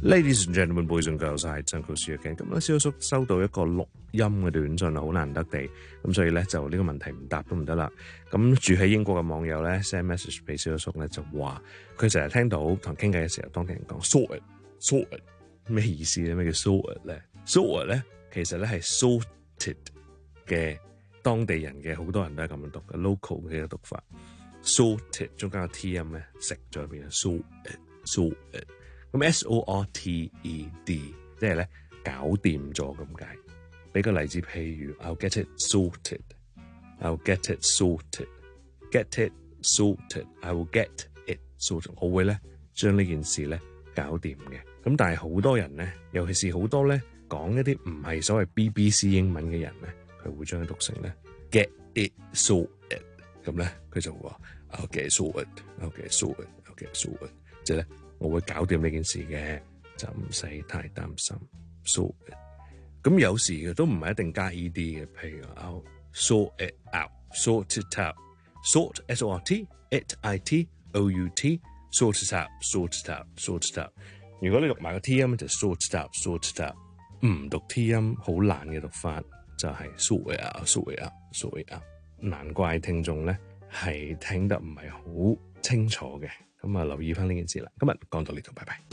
Ladies and gentlemen, boys and girls， 係曾浩書嘅 Ken。咁咧，蕭叔收到一個錄音嘅短信啊，好難得地，咁所以咧就呢個問題唔答都唔得啦。咁住喺英國嘅網友咧 send message 俾蕭叔咧，就話佢成日聽到同傾偈嘅時候，當地人講 sort it，sort it 咩意思咧？咩叫 sort it 咧 ？sort it 咧其實咧係 sorted 嘅，當地人嘅好多人都係咁樣讀嘅 ，local 嘅讀法 sorted 中間個 t 音咧食咗變咗 sort it，sort it。咁 S O R T E D 即係咧搞掂咗咁解。俾個例子，譬如 I'll get it sorted，I'll get it sorted，get it sorted，I will get it sorted。我會咧將呢件事咧搞掂嘅。咁但係好多人咧，尤其是好多咧講一啲唔係所謂 B B C 英文嘅人咧，佢會將佢讀成咧 get it sorted。咁咧佢就話 I'll get it sorted，I'll get it sorted，I'll get it sorted，即係咧。我會搞掂呢件事嘅，就唔使太擔心。sort it 咁有時嘅都唔係一定加 ed 嘅，譬如 I'll sort it out，sort it out，sort S O R T it I T O U T，sort it out，sort it out，sort it out。如果你讀埋個 t 音就 sort it out，sort it out。唔讀 t 音好難嘅讀法就係 sort it out，sort it out，sort it out。難怪聽眾咧係聽得唔係好清楚嘅。咁啊，留意翻呢件事啦。今日講到呢度，拜拜。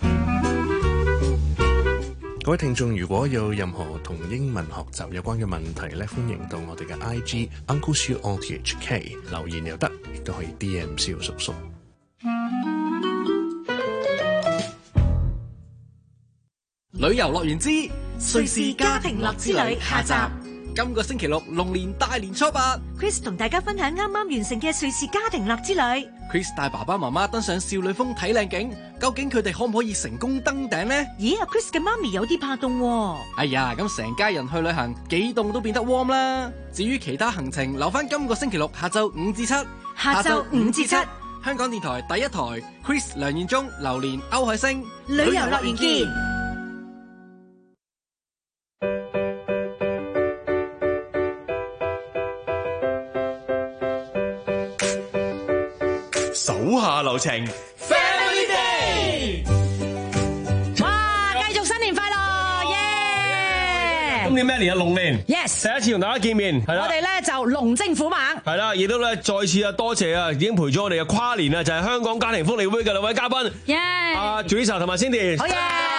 各位聽眾，如果有任何同英文學習有關嘅問題咧，歡迎到我哋嘅 I G Uncle Siu O T H K 留言又得，亦都可以 D M 蕭叔叔。 旅遊樂園之瑞士家庭樂之旅下集。今個星期六龍年大年初八 ，Chris 同大家分享啱啱完成嘅瑞士家庭樂之旅。 Chris 帶爸爸媽媽登上少女峰睇靚景，究竟佢哋可唔可以成功登頂呢？ 咦，阿 Chris 嘅媽咪有啲怕凍喎。 哎呀，咁成家人去旅行，幾凍都變得 warm 啦。至於其他行程，留翻今個星期六下晝五至七。 下晝五至七， 香港電台第一台 ，Chris 梁彥忠、榴蓮歐海星， 旅遊樂園見。 手下留情 ，Family Day， 哇！繼續新年快樂，耶！ 今年咩年啊？龍年 ，yes， 第一次同大家見面，係啦。 我哋咧就龍精虎猛， 係啦，亦都咧再次啊多謝啊，已經陪咗我哋嘅跨年啊，就係香港家庭福利會嘅兩位嘉賓， 耶！ 阿 Teresa 同埋 Cindy， 好嘢！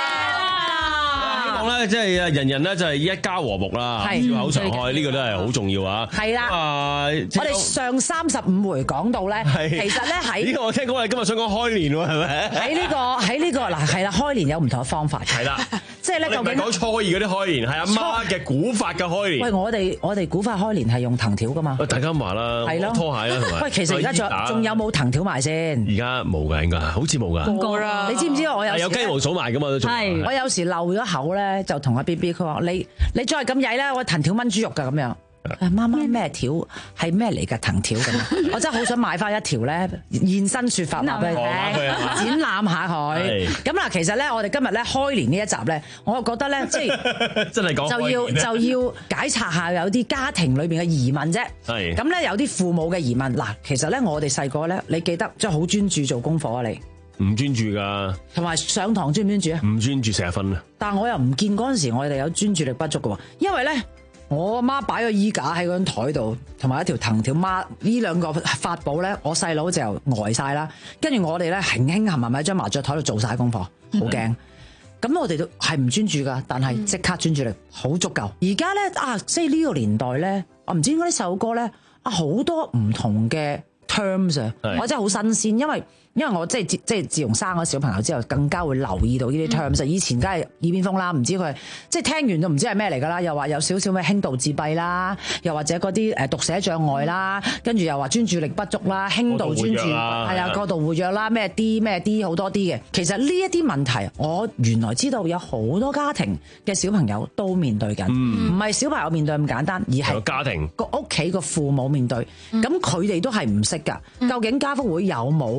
咧即係人人咧就係一家和睦啦，笑口常開，呢個都係好重要啊！ 係啦， 啊， 我哋上三十五回講到咧，其實咧喺呢個我聽講你今日想講開年喎，係咪？ 喺呢個喺呢個嗱係啦，開年有唔同嘅方法。 係啦， 即係咧究竟講初二嗰啲開年係阿媽嘅古法嘅開年。 喂，我哋我哋古法開年係用藤條噶嘛？ 大家話啦， 係咯， 拖鞋啦同埋。 喂，其實而家仲仲有冇藤條賣先？ 而家冇㗎，應該好似冇㗎。 冇啦！你知唔知我有有雞毛掃埋㗎嘛？都仲係我有時漏咗口咧，就同阿 B B 佢話：你你再咁曳咧，我藤條炆豬肉㗎咁樣。媽媽咩條係咩嚟㗎？藤條咁，我真係好想買翻一條咧，現身説法話俾你聽，展覽下佢。咁嗱，其實咧，我哋今日咧開年呢一集咧，我覺得咧，即係真係講就要就要解拆下有啲家庭裏邊嘅疑問啫。係咁咧，有啲父母嘅疑問嗱，其實咧我哋細個咧，你記得即係好專注做功課啊，你唔專注㗎， 同埋上堂專唔專注啊？ 唔專注成日瞓啊！ 但係我又唔見嗰陣時我哋有專注力不足嘅喎，因為咧。我阿媽擺個衣架喺嗰張台度，同埋一條藤條孖呢兩個法寶咧，我細佬就呆晒啦。跟住我哋咧，輕輕冚冚喺張麻雀台度做晒功課，好驚。咁、嗯、我哋都係唔專注噶，但係即刻專注力好足夠。而家咧啊，即係呢個年代咧，我唔知點解呢首歌咧啊好多唔同嘅 terms 啊，我真係好新鮮，因為。因為我即係即係自從生咗小朋友之後，更加會留意到呢啲 terms。以前梗係耳邊風啦，唔知佢即係聽完就唔知係咩嚟㗎啦。又話有少少咩輕度自閉啦，又或者嗰啲誒讀寫障礙啦，跟住又話專注力不足啦，輕度專注係啊過度活躍啦，咩 D 咩 D 好多 D 嘅。其實呢一啲問題，我原來知道有好多家庭嘅小朋友都面對緊，唔係、嗯、小朋友面對咁簡單，而係家庭個屋企個父母面對。咁佢哋都係唔識㗎。究竟家福會有冇呢一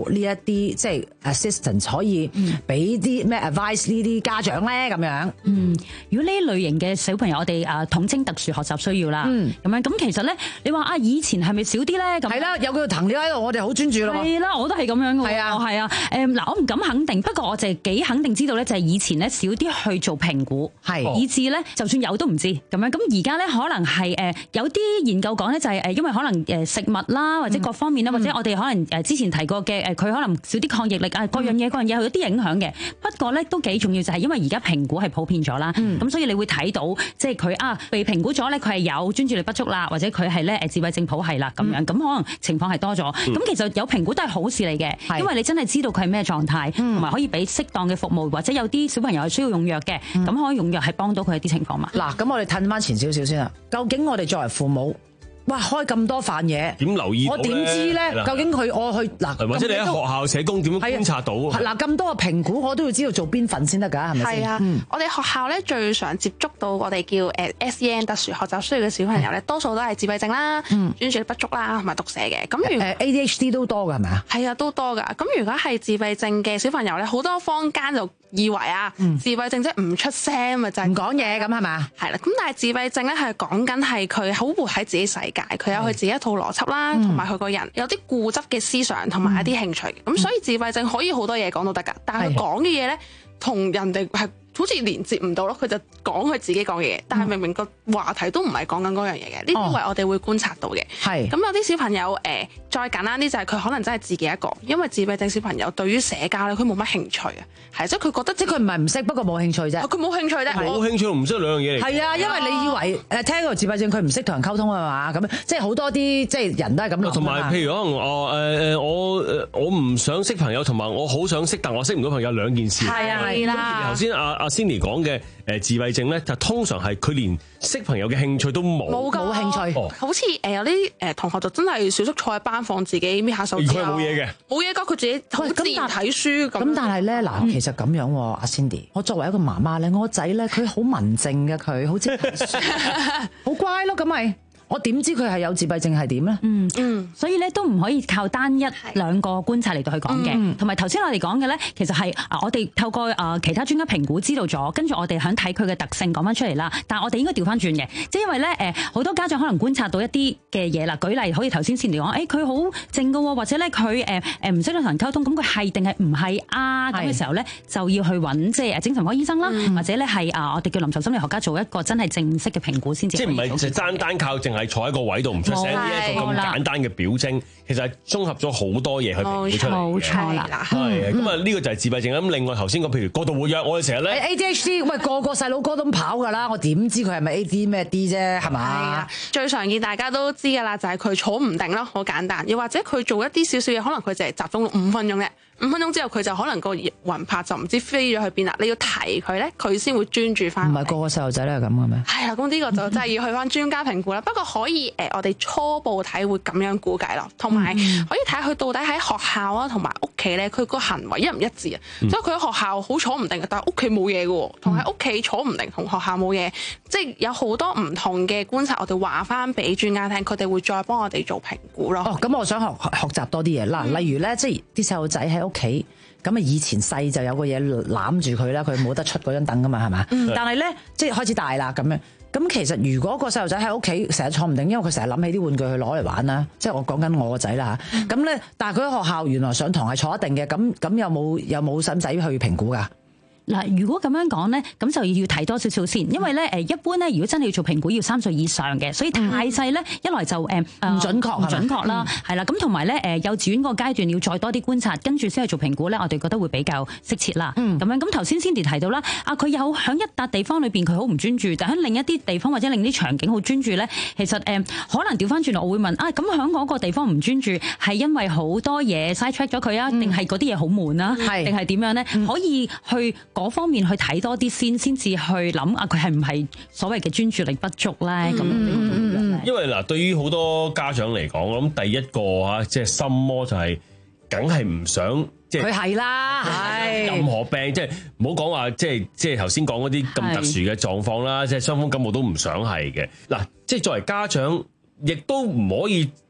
啲即係 assistance 可以俾啲咩 advice 呢啲家長咧咁樣？ 嗯，如果呢類型嘅小朋友，我哋誒統稱特殊學習需要啦，咁樣咁其實咧，你話啊以前係咪少啲咧？咁係啦，有個藤條喺度，我哋好專注咯。 係啦，我都係咁樣嘅。 係啊， 係啊。誒嗱，我唔敢肯定，不過我就係幾肯定知道咧，就係以前咧少啲去做評估，係以至咧就算有都唔知咁樣。咁而家咧可能係誒有啲研究講咧，就係誒因為可能誒食物啦，或者各方面啦，或者我哋可能誒之前提過嘅誒，佢可能少啲抗逆力啊，各樣嘢各樣嘢有啲影響嘅。不過咧都幾重要，就係因為而家評估係普遍咗啦，咁所以你會睇到即係佢啊被評估咗咧，佢係有專注力不足啦，或者佢係咧誒自閉症譜系啦咁樣，咁可能情況係多咗。咁其實有評估都係好事嚟嘅，因為你真係知道佢係咩狀態，同埋可以俾適當嘅服務，或者有啲小朋友係需要用藥嘅，咁可以用藥係幫到佢一啲情況嘛。 嗱，咁我哋褪翻前少少先啦。究竟我哋作為父母，哇開咁多飯嘢， 點留意？ 我點知咧？究竟佢我去嗱， 或者你喺學校社工點樣觀察到？ 嗱，咁多個評估，我都要知道做邊份先得㗎，係咪先？ 係啊，嗯、我哋學校咧最常接觸到我哋叫誒 S E N 特殊學習需要嘅小朋友咧，多數都係自閉症啦、專、嗯、注力不足啦，同埋讀寫嘅。咁如誒 A D H D 都多㗎係咪啊？ 係啊，都多㗎。咁如果係自閉症嘅小朋友咧，好多坊間就以為啊，嗯、自閉症即係唔出聲咪就係唔講嘢咁係嘛？係啦，咁但係自閉症咧係講緊係佢好活喺自己世界，佢有佢自己一套邏輯啦，同埋佢個人有啲固執嘅思想同埋一啲興趣，咁、嗯、所以自閉症可以好多嘢講都得㗎，但係佢講嘅嘢咧同人哋係好似連接唔到咯，佢就講佢自己講嘅嘢，但係明明個話題都唔係講緊嗰樣嘢嘅，呢啲位我哋會觀察到嘅。係咁有啲小朋友誒、呃，再簡單啲就係佢可能真係自己一個，因為自閉症小朋友對於社交咧，佢冇乜興趣啊，係即係佢覺得即係佢唔係唔識，不過冇興趣啫。佢冇興趣啫， 冇興趣同唔識兩樣嘢嚟。 係啊，因為你以為誒聽到自閉症佢唔識同人溝通啊嘛，咁即係好多啲即係人都係咁諗。 同埋譬如可能我誒誒我誒我唔想識朋友，同埋我好想識，但我識唔到朋友兩件事。 係啊係啦。 頭先阿阿 Cindy 講嘅誒自閉症咧，就通常係佢連識朋友嘅興趣都冇， 冇冇興趣。哦、好似誒有啲誒同學就真係小息坐喺班房自己搣下手指。 佢係冇嘢嘅， 冇嘢㗎，佢自己好自然睇書咁。 咁但係咧嗱，其實咁樣喎，阿 Cindy，我作為一個媽媽咧，我個仔咧佢好文靜嘅，佢好似好乖咯，咁咪。我點知佢係有自閉症係點咧？ 嗯嗯，所以咧都唔可以靠單一兩個觀察嚟到去講嘅。同埋頭先我哋講嘅咧，其實係啊，我哋透過啊其他專家評估知道咗，跟住我哋想睇佢嘅特性講翻出嚟啦。但係我哋應該調翻轉嘅，即係因為咧誒好多家長可能觀察到一啲嘅嘢啦。舉例好似頭先先嚟講，誒佢好靜㗎喎，或者咧佢誒誒唔識得同人溝通，咁佢係定係唔係啊？咁嘅時候咧就要去揾即係精神科醫生啦，嗯、或者咧係啊我哋叫臨床心理學家做一個真係正式嘅評估先至。 即係唔係就單單靠淨係坐喺個位度唔出聲呢一個咁簡單嘅表徵，其實係綜合咗好多嘢去評估出嚟嘅。冇錯啦，係咁啊！呢個就係自閉症。咁另外頭先個譬如過度活躍，我哋成日咧 A D H D， 喂個個細佬哥都跑㗎啦，我點知佢係咪 A D 咩 D 啫？係嘛？ 最常見大家都知㗎啦，就係佢坐唔定咯，好簡單。又或者佢做一啲少少嘢，可能佢淨係集中五分鐘啫。五分鐘之後佢就可能個魂魄就唔知飛咗去邊啦，你要提佢咧，佢先會專注翻。唔係個個細路仔都係咁嘅咩？ 係啊，咁呢個就真係要去翻專家評估啦。不過可以誒，我哋初步睇會咁樣估計咯，同埋可以睇下佢到底喺學校啊同埋屋企咧，佢個行為一唔一致啊？即係佢喺學校好坐唔定嘅，但係屋企冇嘢嘅喎，同喺屋企坐唔定同學校冇嘢，即係有好多唔同嘅觀察，我哋話翻俾專家聽，佢哋會再幫我哋做評估咯。 哦，咁我想學學習多啲嘢嗱，例如咧，即係啲細路仔喺屋企，咁啊以前細就有個嘢攬住佢啦，佢冇得出嗰張凳噶嘛，係嘛？嗯、但係咧，即係開始大啦咁樣。咁其實如果個細路仔喺屋企成日坐唔定，因為佢成日諗起啲玩具去攞嚟玩啦，即係我講緊我個仔啦嚇。咁咧、嗯，但係佢喺學校原來上堂係坐一定嘅，咁咁有冇有冇使唔使去評估㗎？ 嗱，如果咁樣講咧，咁就要睇多少少先，因為咧誒一般咧，如果真係要做評估，要三歲以上嘅，所以太細咧，一來就誒唔準確，唔準確啦，係啦，咁同埋咧誒幼稚園個階段要再多啲觀察，跟住先去做評估咧，我哋覺得會比較適切啦。咁樣咁頭先 Cindy 提到啦，啊佢有喺一笪地方裏邊佢好唔專注，但喺另一啲地方或者另一啲場景好專注咧，其實誒可能調翻轉嚟，我會問啊，咁喺嗰個地方唔專注係因為好多嘢 side track 咗佢啊，定係嗰啲嘢好悶啊，定係點樣咧？可以去嗰方面去睇多啲先，先至去諗啊，佢係唔係所謂嘅專注力不足咧？咁、嗯、 因為嗱，對於好多家長嚟講，我諗第一個啊，即係心魔就係、是，梗係唔想即係佢係啦，係任何病，即係唔好講話，即係即係頭先講嗰啲咁特殊嘅狀況啦，即係傷風感冒都唔想係嘅。嗱，即係作為家長，亦都唔可以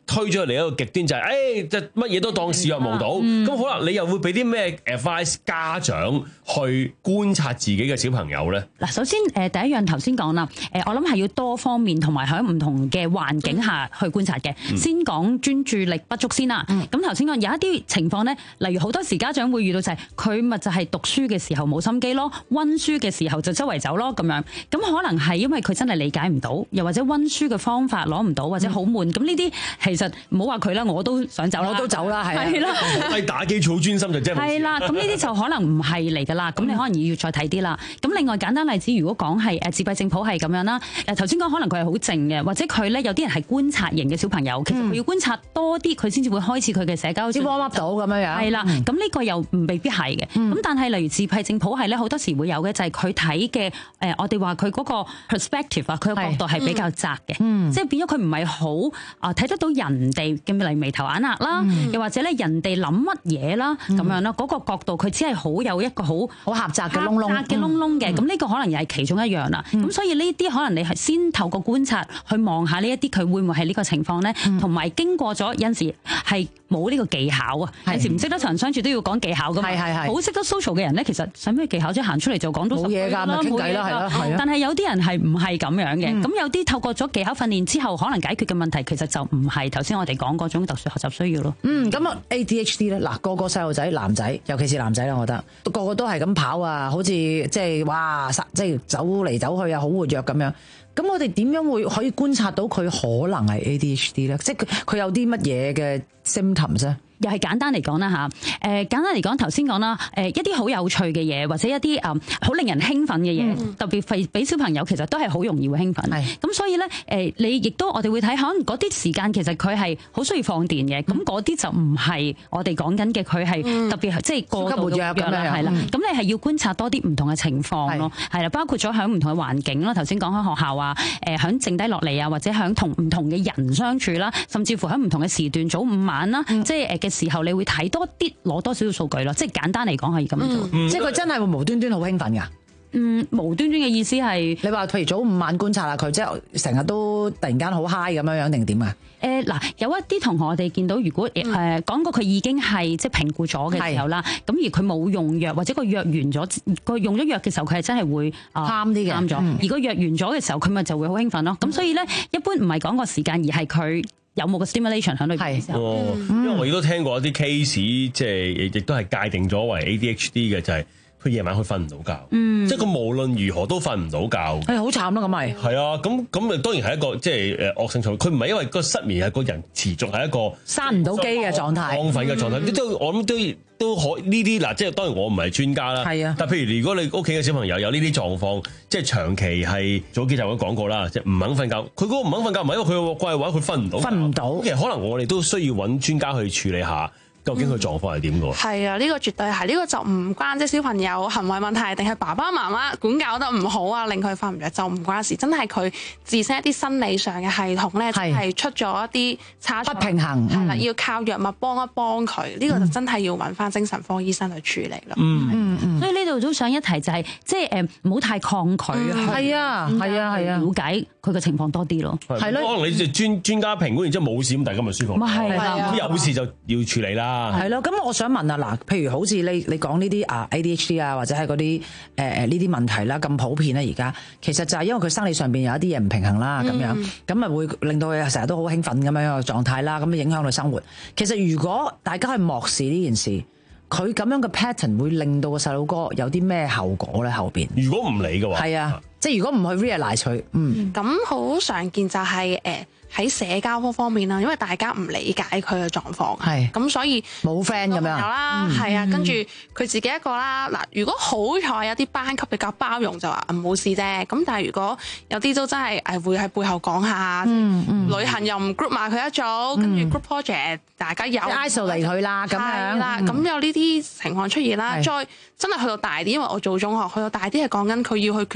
推咗嚟一個極端，就係誒即係乜嘢都當視若無睹。咁好啦，你又會俾啲咩 advice 家長去觀察自己嘅小朋友咧？ 嗱，首先誒第一樣頭先講啦，誒我諗係要多方面同埋喺唔同嘅環境下去觀察嘅。嗯、先講專注力不足先啦。咁頭先講有一啲情況咧，例如好多時家長會遇到就係佢咪就係讀書嘅時候冇心機咯，溫書嘅時候就周圍走咯咁樣。咁可能係因為佢真係理解唔到，又或者溫書嘅方法攞唔到，或者好悶。咁呢啲其實唔好話佢啦，我都想走啦， 我都走啦，係啦。 係打機好專心就真係係啦。咁呢啲就可能唔係嚟㗎啦。咁你可能要再睇啲啦。咁另外簡單例子，如果講係誒自閉症譜係咁樣啦。誒頭先講可能佢係好靜嘅，或者佢咧有啲人係觀察型嘅小朋友，其實佢要觀察多啲，佢先至會開始佢嘅社交， 即係 warm up 到咁樣樣。係啦，咁呢個又未必係嘅。咁但係例如自閉症譜係咧，好多時會有嘅就係佢睇嘅誒，我哋話佢嗰個 perspective 啊，佢嘅角度係比較窄嘅，即係變咗佢唔係好啊睇得到人哋嘅例如眉頭眼額啦，又或者咧人哋諗乜嘢啦咁樣啦，嗰個角度佢只係好有一個好好狹窄嘅窿窿嘅窿窿嘅。咁呢個可能又係其中一樣啦。咁所以呢啲可能你係先透過觀察去望下呢一啲佢會唔會係呢個情況咧，同埋經過咗有陣時係冇呢個技巧啊，有時唔識得同人相處都要講技巧噶嘛。好識得 social 嘅人咧，其實使咩技巧啫？行出嚟就講到冇嘢㗎，咪傾偈啦，係咯，係啊。 但係有啲人係唔係咁樣嘅，咁有啲透過咗技巧訓練之後，可能解決嘅問題其實就唔係頭先我哋講嗰種特殊學習需要咯。 嗯，咁啊 A D H D 咧，嗱個個細路仔男仔，尤其是男仔啦，我覺得個個都係咁跑啊，好似即係哇，即係走嚟走去啊，好活躍咁樣。咁我哋點樣會可以觀察到佢可能係 A D H D 咧？即係佢佢有啲乜嘢嘅 symptoms 咧？ 又係簡單嚟講啦嚇，誒簡單嚟講頭先講啦，誒一啲好有趣嘅嘢，或者一啲誒好令人興奮嘅嘢，嗯、特別係俾小朋友其實都係好容易會興奮。咁所以咧誒，你亦都我哋會睇，可能嗰啲時間其實佢係好需要放電嘅，咁嗰啲就唔係我哋講緊嘅，佢係特別係即係過度活躍咁樣係啦。咁你係要觀察多啲唔同嘅情況咯，係啦，包括咗喺唔同嘅環境啦，頭先講喺學校啊，誒喺靜低落嚟啊，或者喺同唔同嘅人相處啦，甚至乎喺唔同嘅時段早午晚啦，嗯、即係誒嘅時候，你會睇多啲，攞多少少數據咯。即係簡單嚟講係咁樣做， 嗯、即係佢真係會無端端好興奮㗎。 嗯，無端端嘅意思係你話，譬如早午晚觀察下佢，即係成日都突然間好 high 咁樣樣定點啊？ 誒嗱、呃，有一啲同學我哋見到，如果誒講、呃、過佢已經係即係評估咗嘅時候啦，咁而佢冇用藥或者個藥完咗，佢用咗藥嘅時候，佢係真係會啱啲嘅，啱咗。嗯、而個藥完咗嘅時候，佢咪就會好興奮咯。咁、嗯、所以咧，一般唔係講個時間，而係佢有冇個 stimulation 喺裏邊嘅時候。 哦，因為我亦都聽過一啲 case，即係亦都係界定咗為 A D H D 嘅，就係、是。佢夜晚佢瞓唔到覺，嗯、即係佢無論如何都瞓唔到覺。 係好慘咯，咁咪係啊，咁咁誒當然係一個即係誒惡性循環。佢唔係因為個失眠係個人持續係一個閂唔到機嘅狀態， 亢奮嘅狀態。嗯、都我諗都都可呢啲嗱，即係當然我唔係專家啦。係啊，但係譬如如果你屋企嘅小朋友有呢啲狀況，即係長期係早幾集都講過啦，即係唔肯瞓覺。佢嗰個唔肯瞓覺唔係因為佢個怪話，佢瞓唔到， 瞓唔到。 其實可能我哋都需要揾專家去處理下。究竟佢狀況係點㗎？ 係啊，呢個絕對係，呢個就唔關即係小朋友行為問題，定係爸爸媽媽管教得唔好啊，令佢瞓唔着就唔關事。真係佢自身一啲生理上嘅系統咧，係出咗一啲差錯， 不平衡， 係啦，要靠藥物幫一幫佢。呢個就真係要揾翻精神科醫生去處理啦。 嗯嗯嗯。所以呢度都想一提就係，即係誒唔好太抗拒。 係啊係啊係啊， 了解佢嘅情況多啲咯。 係咯，可能你專專家評估完之後冇事，咁大家咪舒服。 咪係啦， 咁有事就要處理啦。 係咯，咁我想問啊，嗱，譬如好似你你講呢啲啊 A D H D 啊，或者係嗰啲誒誒呢啲問題啦，咁普遍咧而家，其實就係因為佢生理上邊有一啲嘢唔平衡啦，咁、嗯、樣，咁啊會令到佢成日都好興奮咁樣嘅狀態啦，咁影響佢生活。其實如果大家去漠視呢件事，佢咁樣嘅 pattern 會令到個細路哥有啲咩後果咧？後邊如果唔理嘅話， 係啊，即係如果唔去 realize 佢，嗯， 咁好常見就係、是、誒。呃喺社交嗰方面啦，因為大家唔理解佢嘅狀況，係咁所以冇 friend 咁樣，有啦，係啊，跟住佢自己一個啦。嗱，如果好彩有啲班級比較包容，就話冇事啫。咁但係如果有啲都真係誒會喺背後講下，旅行又唔 group 埋佢一組，跟住 group project 大家有 isolate 佢啦，咁樣啦，咁有呢啲情況出現啦。再真係去到大啲，因為我做中學，去到大啲係講緊佢要去決定去將來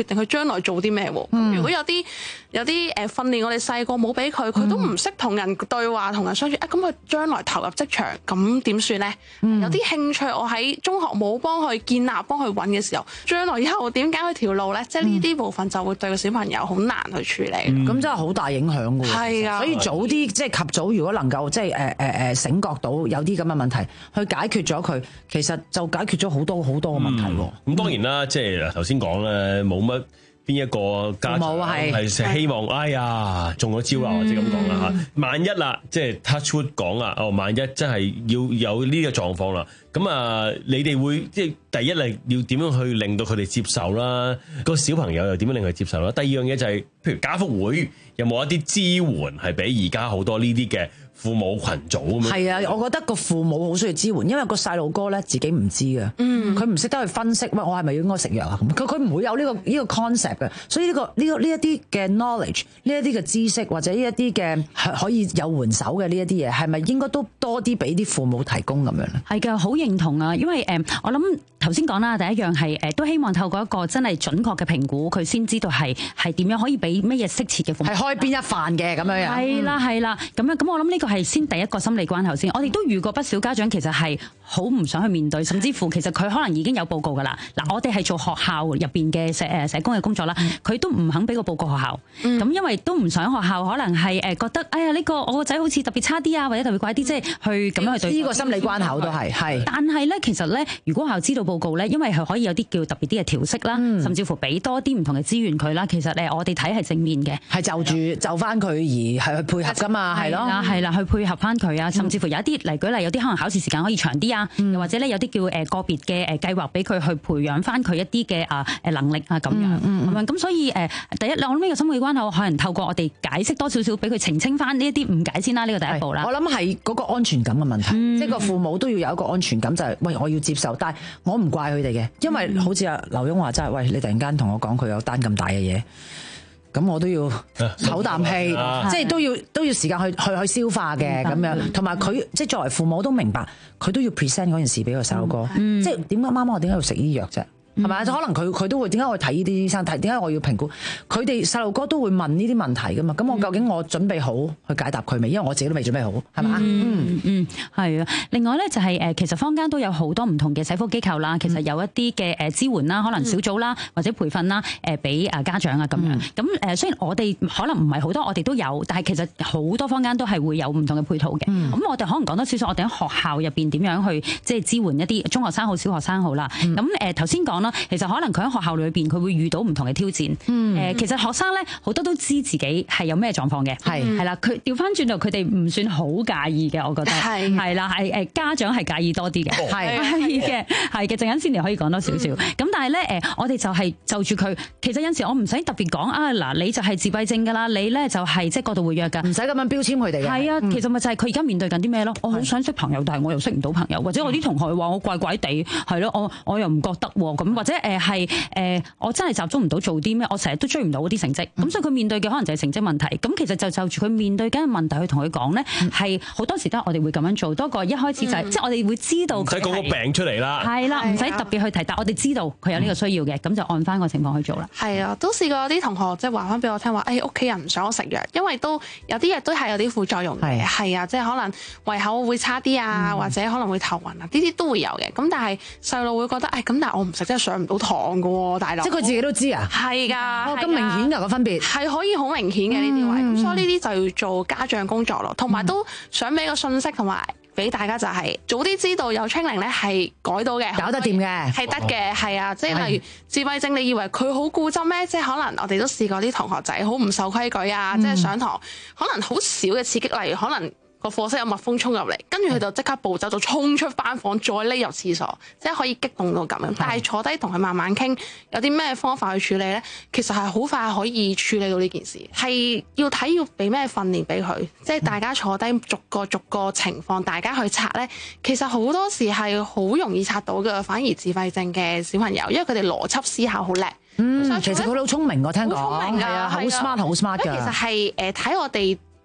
來做啲咩喎？ 嗯如果有啲有啲誒訓練我哋細個冇俾佢，佢都唔識同人對話、同人相處，啊咁佢將來投入職場咁點算咧？有啲興趣我喺中學冇幫佢建立、幫佢揾嘅時候，將來以後點解佢條路咧？即係呢啲部分就會對個小朋友好難去處理。 咁、嗯、真係好大影響㗎喎。 係啊， 所以早啲即係及早，如果能夠即係誒誒誒醒覺到有啲咁嘅問題，去解決咗佢，其實就解決咗好多好多嘅問題喎。咁、 嗯、當然啦，即係頭先講咧，冇乜邊一個家長係希望，哎呀中咗招啊，或者咁講啦嚇。萬一啦，即係 touch wood 講啊，哦，萬一真係要有呢個狀況啦，咁啊，你哋會即係第一嚟要點樣去令到佢哋接受啦？個小朋友又點樣令佢接受啦？第二樣嘢就係、是，譬如家福會有冇一啲支援係俾而家好多呢啲嘅父母群組咁樣？係啊，我覺得個父母好需要支援，因為個細路哥咧自己唔知嘅，佢唔識得去分析，喂，我係咪應該食藥啊？咁佢佢唔會有呢、這個呢、這個 concept 嘅，所以呢、這個呢、這個呢一啲嘅 knowledge，呢一啲嘅知識或者呢一啲嘅可以有援手嘅呢一啲嘢，係咪應該都多啲俾啲父母提供咁樣咧？ 係嘅，好認同啊，因為誒，我諗頭先講啦，第一樣係誒，都希望透過一個真係準確嘅評估，佢先知道係係點樣可以俾乜嘢適切嘅父母， 係開邊一飯嘅咁樣樣。 係啦係啦，咁樣咁我諗呢個係先第一個心理關口先。我哋都遇過不少家長其實係好唔想去面對，甚至乎其實佢可能已經有報告㗎啦。嗱，我哋係做學校入邊嘅社誒社工嘅工作啦，佢都唔肯俾個報告學校。咁因為都唔想學校可能係誒覺得，哎呀呢個我個仔好似特別差啲啊，或者特別怪啲，即係去咁樣去對呢個心理關口都係係。 但係咧，其實咧，如果學校知道報告咧，因為係可以有啲叫特別啲嘅調適啦，甚至乎俾多啲唔同嘅資源佢啦。其實誒，我哋睇係正面嘅， 係就住就翻佢而係去配合㗎嘛，係咯， 係啦，去配合翻佢啊，甚至乎有一啲嚟舉例，有啲可能考試時間可以長啲啊，又或者咧有啲叫誒個別嘅誒計劃俾佢去培養翻佢一啲嘅啊誒能力啊咁樣，咁樣咁所以誒第一，我諗呢個心理關口可能透過我哋解釋多少少，俾佢澄清翻呢一啲誤解先啦，呢個第一步啦。 我諗係嗰個安全感嘅問題，嗯、即係個父母都要有一個安全感，就係、是、喂我要接受，但係我唔怪佢哋嘅，因為好似阿劉墉話齋，喂你突然間同我講佢有單咁大嘅嘢。咁我都要唞啖氣，啊、即係都要都要時間去去去消化嘅咁樣，同埋佢即係作為父母都明白，佢都要 present 嗰件事俾個細路哥，嗯、即係點解媽媽我點解要食呢啲藥啫？係咪、嗯？可能佢佢都會點解我睇呢啲醫生睇？點解我要評估？佢哋細路哥都會問呢啲問題噶嘛？咁我究竟我準備好去解答佢未？因為我自己都未準備好，係嘛？ 嗯嗯，係啊。另外咧就係誒，其實坊間都有好多唔同嘅社福機構啦，其實有一啲嘅誒支援啦，可能小組啦或者培訓啦，誒俾啊家長啊咁樣。咁誒雖然我哋可能唔係好多，我哋都有，但係其實好多坊間都係會有唔同嘅配套嘅。咁、嗯、我哋可能講多少少，我哋喺學校入邊點樣去即係支援一啲中學生好、小學生好啦。咁誒頭先講啦，其實可能佢喺學校裏邊佢會遇到唔同嘅挑戰。誒、嗯，其實學生咧好多都知自己係有咩狀況嘅，係係啦。佢調翻轉頭，佢哋唔算好介意嘅，我覺得係係啦，係誒家長係介意多啲嘅，係係嘅，係嘅。陣間先嚟可以講多少少。咁、嗯、但係咧誒，我哋就係就住佢，其實有陣時我唔使特別講啊，嗱你就係自閉症㗎啦，你咧就係即係過度活躍㗎，唔使咁樣標籤佢哋嘅。係啊， 嗯、其實咪就係佢而家面對緊啲咩咯？我好想識朋友，但係我又識唔到朋友，或者我啲同學話我怪怪地，係咯，我我又唔覺得喎。咁或者誒係誒，我真係集中唔到做啲咩，我成日都追唔到嗰啲成績。咁、嗯、所以佢面對嘅可能就係成績問題。咁其實就就住佢面對緊嘅問題去同佢講咧，係好、嗯、多時都係我哋會咁樣做，多過一開始就係、是嗯、即係我哋會知道佢。唔使講個病出嚟啦。係啦，唔使特別去提，但我哋知道佢有呢個需要嘅，咁、嗯、就按翻個情況去做啦。係啊，都試過有啲同學即係話翻俾我聽話，誒屋企人唔想我食藥，因為都有啲嘢都係有啲副作用嘅。係啊，即係可能胃口會差啲啊、嗯，或者可能會頭暈啊，呢啲都會有嘅。咁但係細路會覺得，誒咁但係我唔食真係上唔到堂㗎喎，大佬。即係佢自己都知啊。係㗎。哦，咁明顯㗎個分別。係可以好明顯嘅呢啲位，咁、嗯、所以呢啲就要做家長工作咯，同埋都想俾個信息同埋俾大家就係、是、早啲知道有 training 咧係改到嘅，搞得掂嘅，係得嘅，係啊，即係例如自閉症，你以為佢好固執咩？即係可能我哋都試過啲同學仔好唔守規矩啊，嗯、即係上堂可能好少嘅刺激，例如可能個課室有蜜蜂衝入嚟，跟住佢就即刻暴走，就衝出班房，再匿入廁所，即係可以激動到咁樣。但係坐低同佢慢慢傾，有啲咩方法去處理咧？其實係好快可以處理到呢件事。係要睇要俾咩訓練俾佢，即係大家坐低逐個逐個情況，大家去拆咧。其實好多時係好容易拆到嘅，反而自閉症嘅小朋友，因為佢哋邏輯思考好叻。嗯，其實佢好聰明，我聽講。好聰明㗎，係啊，好 smart 好 smart 㗎。其實係誒睇我哋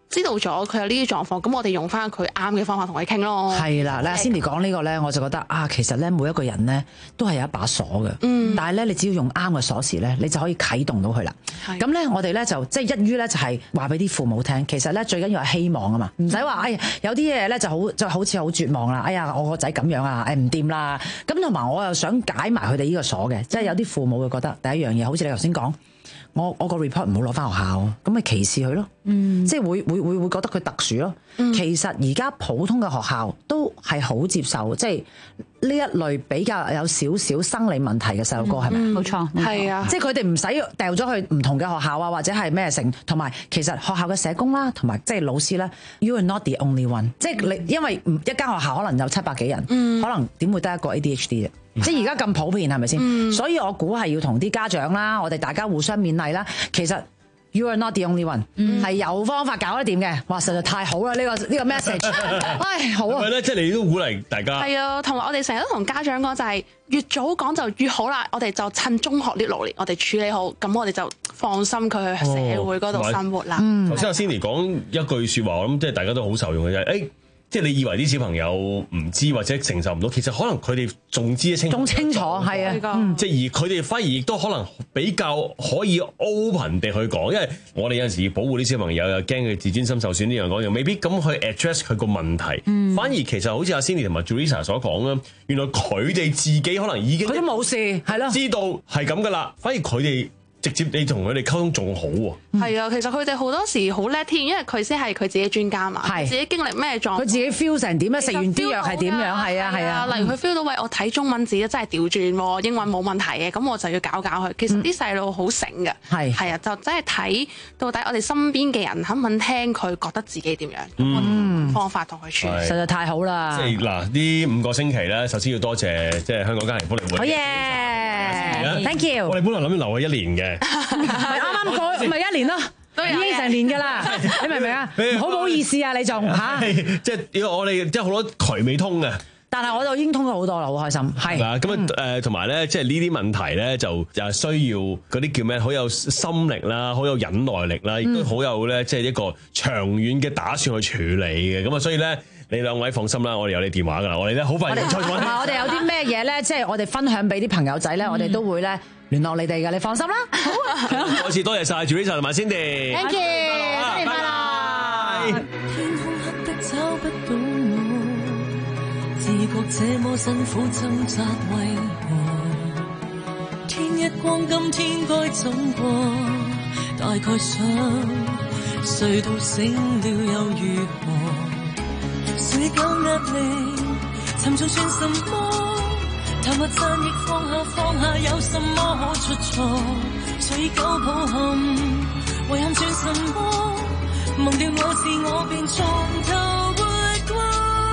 知道咗佢有呢啲狀況，咁我哋用翻佢啱嘅方法同佢傾咯。 係啦，咧 Cindy 講呢個咧，我就覺得啊，其實咧每一個人咧都係有一把鎖嘅，嗯、但係咧你只要用啱嘅鎖匙咧，你就可以啟動到佢啦。咁咧我哋咧就即係一於咧就係話俾啲父母聽，其實咧最緊要係希望啊嘛，唔使話哎呀有啲嘢咧就好就好似好絕望啦，哎呀我個仔咁樣啊，誒唔掂啦。咁同埋我又想解埋佢哋呢個鎖嘅，即係有啲父母會覺得第一樣嘢，好似你頭先講。我我個 report 唔好攞翻學校，咁咪歧視佢咯，嗯、即係會會會會覺得佢特殊咯。嗯、其實而家普通嘅學校都係好接受，即係呢一類比較有少少生理問題嘅細路哥係咪？ 冇錯， 係啊， 即係佢哋唔使掉咗去唔同嘅學校啊，或者係咩成，同埋其實學校嘅社工啦，同埋即係老師啦 ，you are not the only one，即係你因為一間學校可能有七百幾人，嗯、可能點會得一個 A D H D 啫？即係而家咁普遍係咪先？嗯、所以我估係要同啲家長啦，我哋大家互相勉勵啦。其實 you are not the only one，係、嗯、有方法搞得掂嘅。哇，實在太好啦！呢、呢個呢、呢個 message， 唉，好啊。 係咧，即係你都鼓勵大家。 係啊，同埋我哋成日都同家長講就係、是、越早講就越好啦。我哋就趁中學呢六年，我哋處理好，咁我哋就放心佢去社會嗰度生活啦。 頭先阿 Cindy 講一句説話，我諗即係大家都好受用嘅啫。誒、欸。即係你以為啲小朋友唔知或者承受唔到，其實可能佢哋仲知得清楚， 仲清楚係啊，嗯、 即係而佢哋反而亦都可能比較可以 open 地去講，因為我哋有陣時要保護啲小朋友，又驚佢自尊心受損呢樣嗰樣，未必咁去 address 佢個問題。嗯、反而其實好似阿 Cindy 同埋 Julissa 所講啦，原來佢哋自己可能已經佢都冇事，係咯， 知道係咁噶啦，反而佢哋。直接你同佢哋溝通仲好喎， 係啊，其實佢哋好多時好叻添，因為佢先係佢自己專家嘛， 係自己經歷咩狀況， 佢自己 feel 成點咧，食完啲藥係點樣，係啊係啊， 例如佢 feel 到喂我睇中文字真係調轉，英文冇問題嘅，咁我就要搞搞佢。其實啲細路好醒嘅，係係啊，就真係睇到底我哋身邊嘅人肯唔肯聽佢，覺得自己點樣，嗯，方法同佢處理， 實在太好啦。 即係嗱，呢五個星期咧，首先要多謝即係香港家庭福利會， 好嘢 ，thank you。 我哋本來諗住留佢一年嘅。 啱啱過咪一年咯，已經成年㗎啦，你明唔明啊？好唔好意思啊，你仲嚇？ 即係我哋即係好多渠未通嘅。 但係我就已經通咗好多啦，好開心。係嗱，咁啊誒，同埋咧，即係呢啲問題咧，就就需要嗰啲叫咩？好有心力啦，好有忍耐力啦，亦都好有咧，即係一個長遠嘅打算去處理嘅。咁啊，所以咧，你兩位放心啦，我哋有你電話㗎啦，我哋咧好快就出。 同埋我哋有啲咩嘢咧，即係我哋分享俾啲朋友仔咧，我哋都會咧。聯絡你哋㗎，你放心啦。好啊！ 再次多謝晒 Julissa 同埋 Cindy。 Thank you，新年快樂。 天空黑得找不到我，自覺這麼辛苦掙扎為何？天一光，今天該怎過？大概想睡到醒了又如何？誰夠壓力，沉重算什麼？談話讚亦放下放下，有什麼可出錯？隨舊抱憾，遺憾算什麼？忘掉我自我，便從頭活過。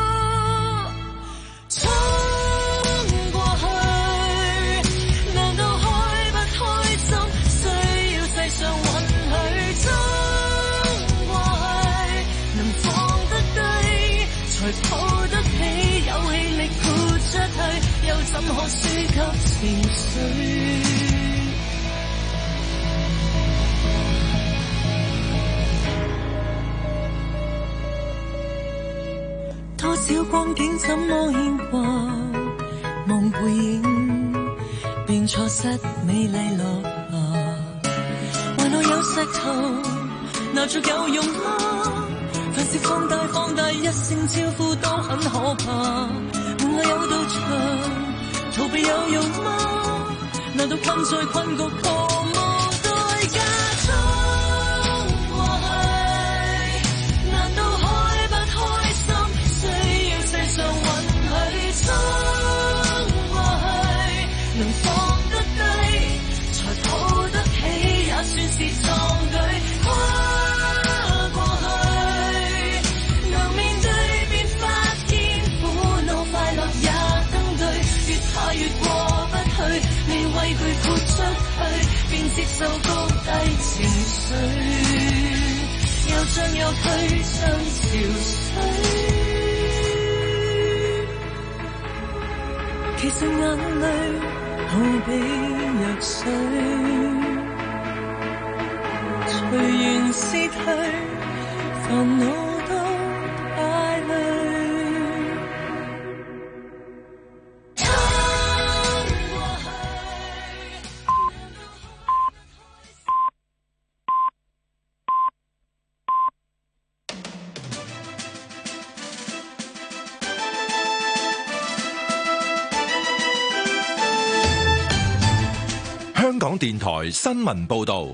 衝過去，難道開不開心？需要世上允許。衝過去，能放得低，才抱得起，有氣力豁出去。又怎可輸給情緒？多少光景怎麼牽掛？望背影便錯失美麗落霞。懷內有石頭，拿着有用嗎？凡事放大放大，一聲招呼都很可怕。門外有道牆，逃避有用嗎？難道困在困局，何無代價？衝過去，難道開不開心？需要世上允許。衝過去，能放得低，才抱得起，也算是壯舉。跨過去，能面對便發現苦惱快樂也登對，越怕越過不去，你為佢豁出去，便接受高低情緒，又像又退像潮水。其實眼淚好比藥水，隨緣逝去。 看我都太累。 香港電台新聞報道。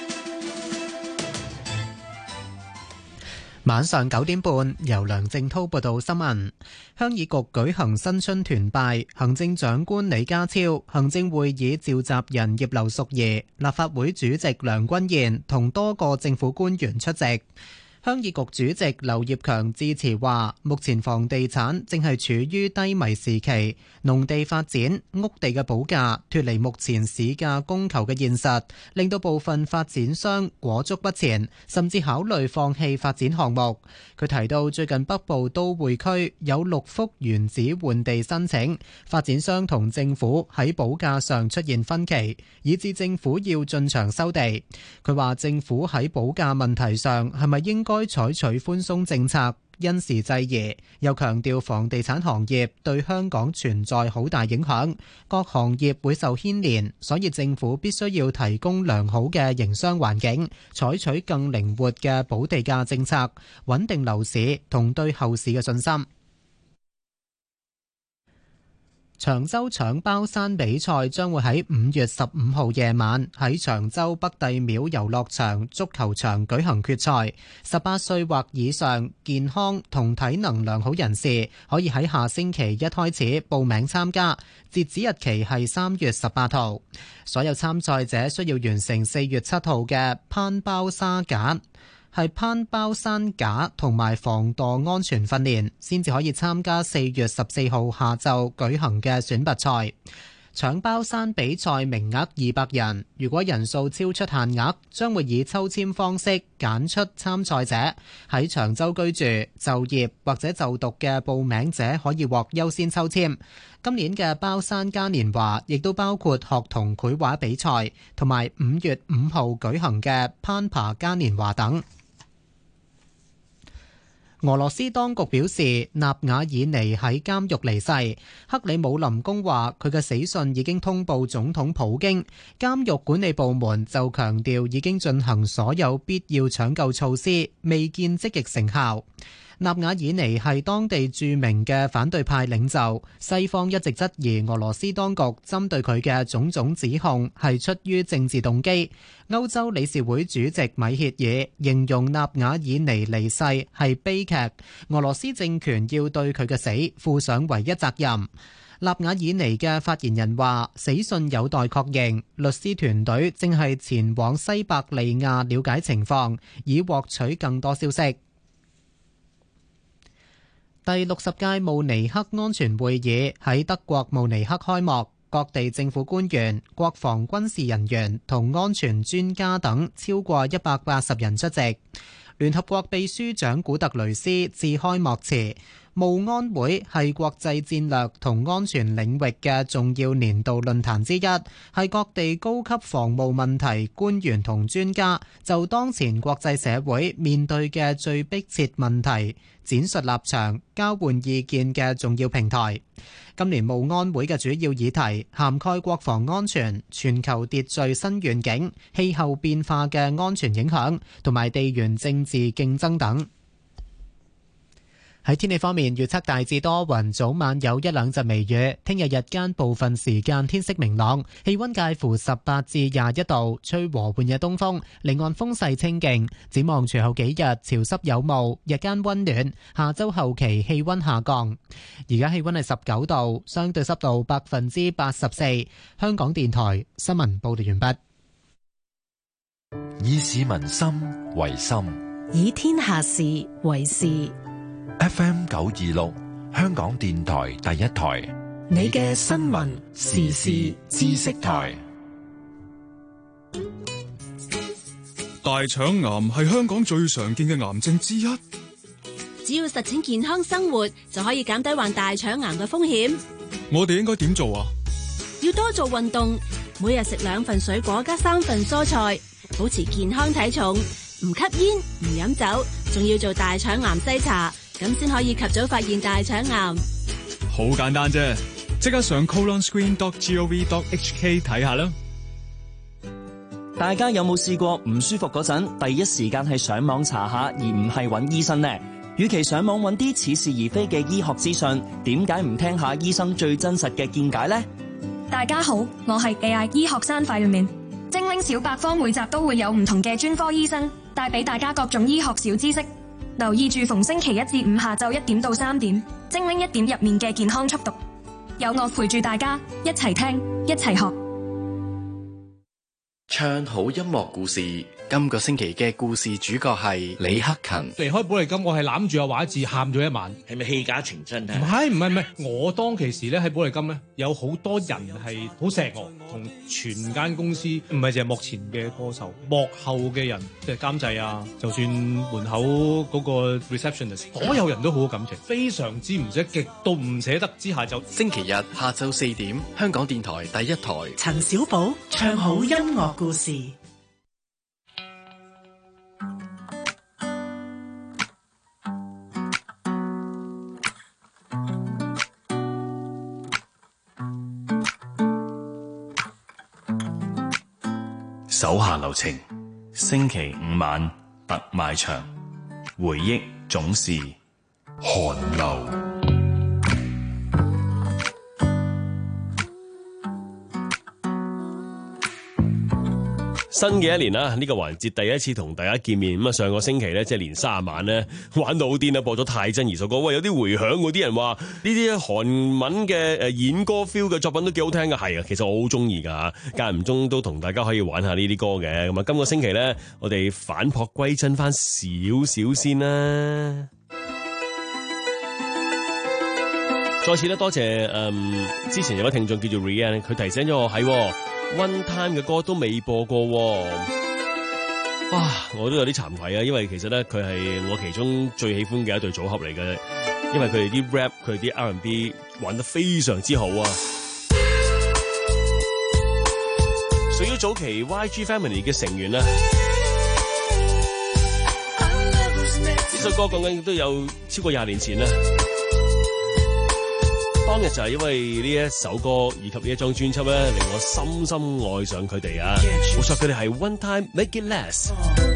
晚上九點半，由梁正滔報道新聞。鄉議局舉行新春團拜，行政長官李家超、行政會議召集人葉劉淑儀、立法會主席梁君彥同多個政府官員出席。鄉議局主席劉業強致辭話，目前房地產正係處於低迷時期，農地發展、屋地嘅補價脫離目前市價供求嘅現實，令到部分發展商裹足不前，甚至考慮放棄發展項目。佢提到最近北部都會區有六幅原址換地申請，發展商同政府喺補價上出現分歧，以致政府要進場收地。佢話政府喺補價問題上係咪應該採取寬鬆政策，因時制宜，又強調房地產行業對香港存在好大影響，各行業會受牽連，所以政府必須要提供良好嘅營商環境，採取更靈活嘅補地價政策，穩定樓市同對後市嘅信心。長洲搶包山比賽將會喺五月十五號夜晚喺長洲北帝廟遊樂場足球場舉行決賽。十八歲或以上健康同體能良好人士可以喺下星期一開始報名參加，截止日期係三月十八號。所有參賽者需要完成四月七號嘅攀包沙架。係攀包山架同埋防墮安全訓練，先至可以參加四月十四號下晝舉行嘅選拔賽。搶包山比賽名額二百人，如果人數超出限額，將會以抽籤方式揀出參賽者。喺長洲居住、就業或者就讀嘅報名者可以獲優先抽籤。今年嘅包山嘉年華亦都包括學童繪畫比賽，同埋五月五號舉行嘅攀爬嘉年華等。俄羅斯當局表示，納瓦爾尼喺監獄離世。克里姆林宮話佢嘅死訊已經通報總統普京，監獄管理部門就強調已經進行所有必要搶救措施，未見積極成效。納瓦爾尼係當地著名嘅反對派領袖，西方一直質疑俄羅斯當局針對佢嘅種種指控係出於政治動機。歐洲理事會主席米歇爾形容納瓦爾尼離世係悲劇，俄羅斯政權要對佢嘅死負上唯一責任。納瓦爾尼嘅發言人話，死訊有待確認，律師團隊正係前往西伯利亞了解情況，以獲取更多消息。第六十屆慕尼黑安全會議喺德國慕尼黑開幕，各地政府官員、國防軍事人員同安全專家等超過一百八十人出席。聯合國秘書長古特雷斯致開幕詞，慕安會係國際戰略同安全領域嘅重要年度論壇之一，係各地高級防務問題官員同專家就當前國際社會面對嘅最迫切問題展述立場、交換意見嘅重要平台。今年慕安會嘅主要議題涵蓋國防安全、全球秩序新願景、氣候變化嘅安全影響同埋地緣政治競爭等。喺天氣方面，預測大致多雲，早晚有一兩陣微雨。聽日日間部分時間天色明朗，氣溫介乎十八至廿一度，吹和緩嘅東風，離岸風勢清勁。展望隨後幾日潮濕有霧，日間溫暖。下周後期氣溫下降。而家氣溫係十九度，相對濕度百分之八十四。香港電台新聞報道完畢。 以市民心為心， 以天下事為事。 F M 九二六，香港電台第一台， 你嘅新聞時事知識台。 大腸癌係香港最常見嘅癌症之一。 只要實踐健康生活，就可以減低患大腸癌嘅風險。 我哋應該點做啊？ 要多做運動，每日食兩份水果加三份蔬菜，保持健康體重， 唔吸煙，唔飲酒，仲要做大腸癌篩查，咁先可以及早發現大腸癌。 好簡單啫，即刻上 colon screen dot gov dot h k 睇下啦。 大家有冇試過唔舒服嗰陣，第一時間係上網查下，而唔係揾醫生呢？與其上網揾啲似是而非嘅醫學資訊，點解唔聽下醫生最真實嘅見解呢？ 大家好，我係 A I 醫學生費面。精靈小百科每集都會有唔同嘅專科醫生帶俾大家各種醫學小知識，留意住逢星期一至五下晝一點到三點，精靈一點入面嘅健康速讀，有我陪住大家一齊聽一齊學。 唱好音樂故事，今個星期嘅故事主角係李克勤。 離開寶麗金，我係攬住阿華字喊咗一晚。係咪戲假情真啊？唔係唔係唔係，我當其時咧喺寶麗金咧，有好多人係好錫我，同全間公司唔係淨係幕前嘅歌手，幕後嘅人即係監製啊，就算門口嗰個 receptionist， 所有人都好好感情，非常之唔捨，極度唔捨得之下就星期日下晝四點，香港電台第一台， 陳小寶唱好音樂故事。 手下留情，星期五晚特賣場，回憶總是寒流。 新嘅一年啦，呢個環節第一次同大家見面。咁啊，上個星期咧，即係年卅晚咧，玩到好癲啦，播咗太真兒首歌，喂，有啲回響，嗰啲人話呢啲韓文嘅誒演歌 feel 嘅作品都幾好聽噶，係啊，其實我好中意噶，間唔中都同大家可以玩下呢啲歌嘅。咁啊，今個星期咧，我哋返璞歸真翻少少先啦。再次咧，多謝誒、嗯，之前有位聽眾叫做 Rian， 佢提醒咗我係。One Time 嘅歌都未播過，哇！我都有啲慚愧啊，因為其實咧佢係我其中最喜歡嘅一對組合嚟嘅，因為佢哋啲 rap、佢哋啲 R and B 玩得非常之好啊！屬於早期 Y G Family 嘅成員啊，呢首歌講緊都有超過廿年前啦。當日就係因為呢一首歌以及呢一張專輯咧，令我深深愛上佢哋啊！冇錯，佢哋係 One Time Make It Last。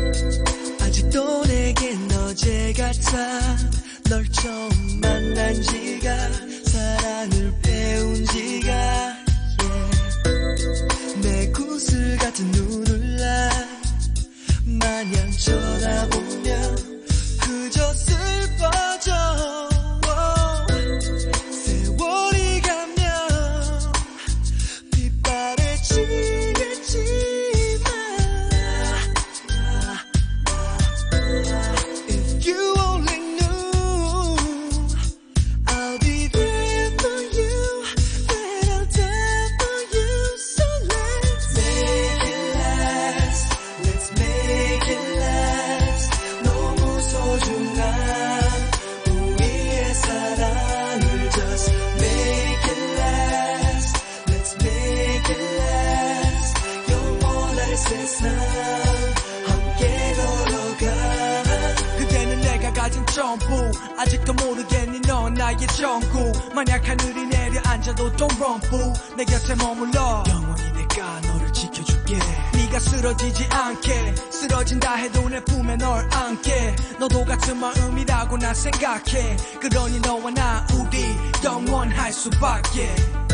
생각해 그러니 너와 나 우리 영원할 수밖에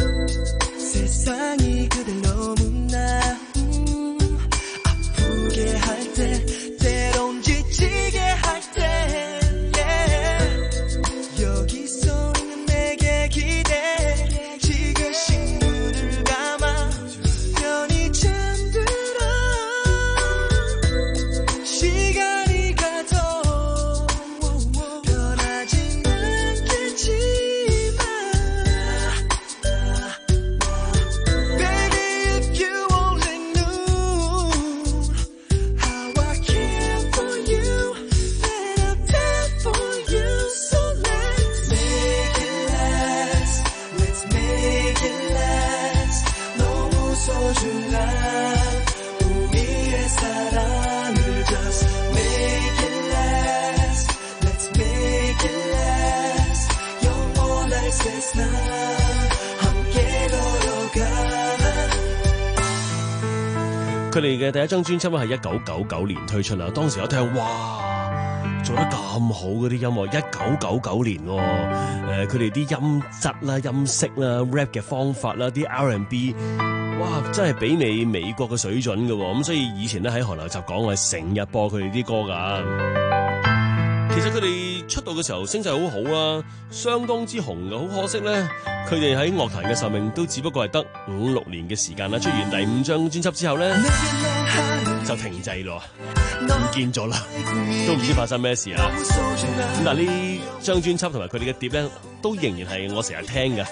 세상이 그댈 너무나 음, 아프게 할 때 때론 지치게 할 때 yeah. 여기서 내게 기대 지금 식물을 감아 편히 잠들어 시간이 가도 Baby, if you want 佢哋嘅第一張專輯咧係一九九九年推出啦，當時我聽哇做得咁好嗰啲音樂，一九九九年喎、哦，誒佢哋啲音質啦、音色啦、rap 嘅方法啦、啲 R and B， 哇真係媲美美國嘅水準嘅喎，咁所以以前咧喺韓流集講我係成日播佢哋啲歌㗎。其實佢哋出道嘅時候聲勢好好啊，相當之紅嘅，好可惜咧，佢哋喺樂壇嘅壽命都只不過係得五六年嘅時間啦。出完第五張專輯之後咧，就停滯咯，唔見咗啦，都唔知發生咩事啊！咁但係呢張專輯同埋佢哋嘅碟咧，都仍然係我成日聽嘅。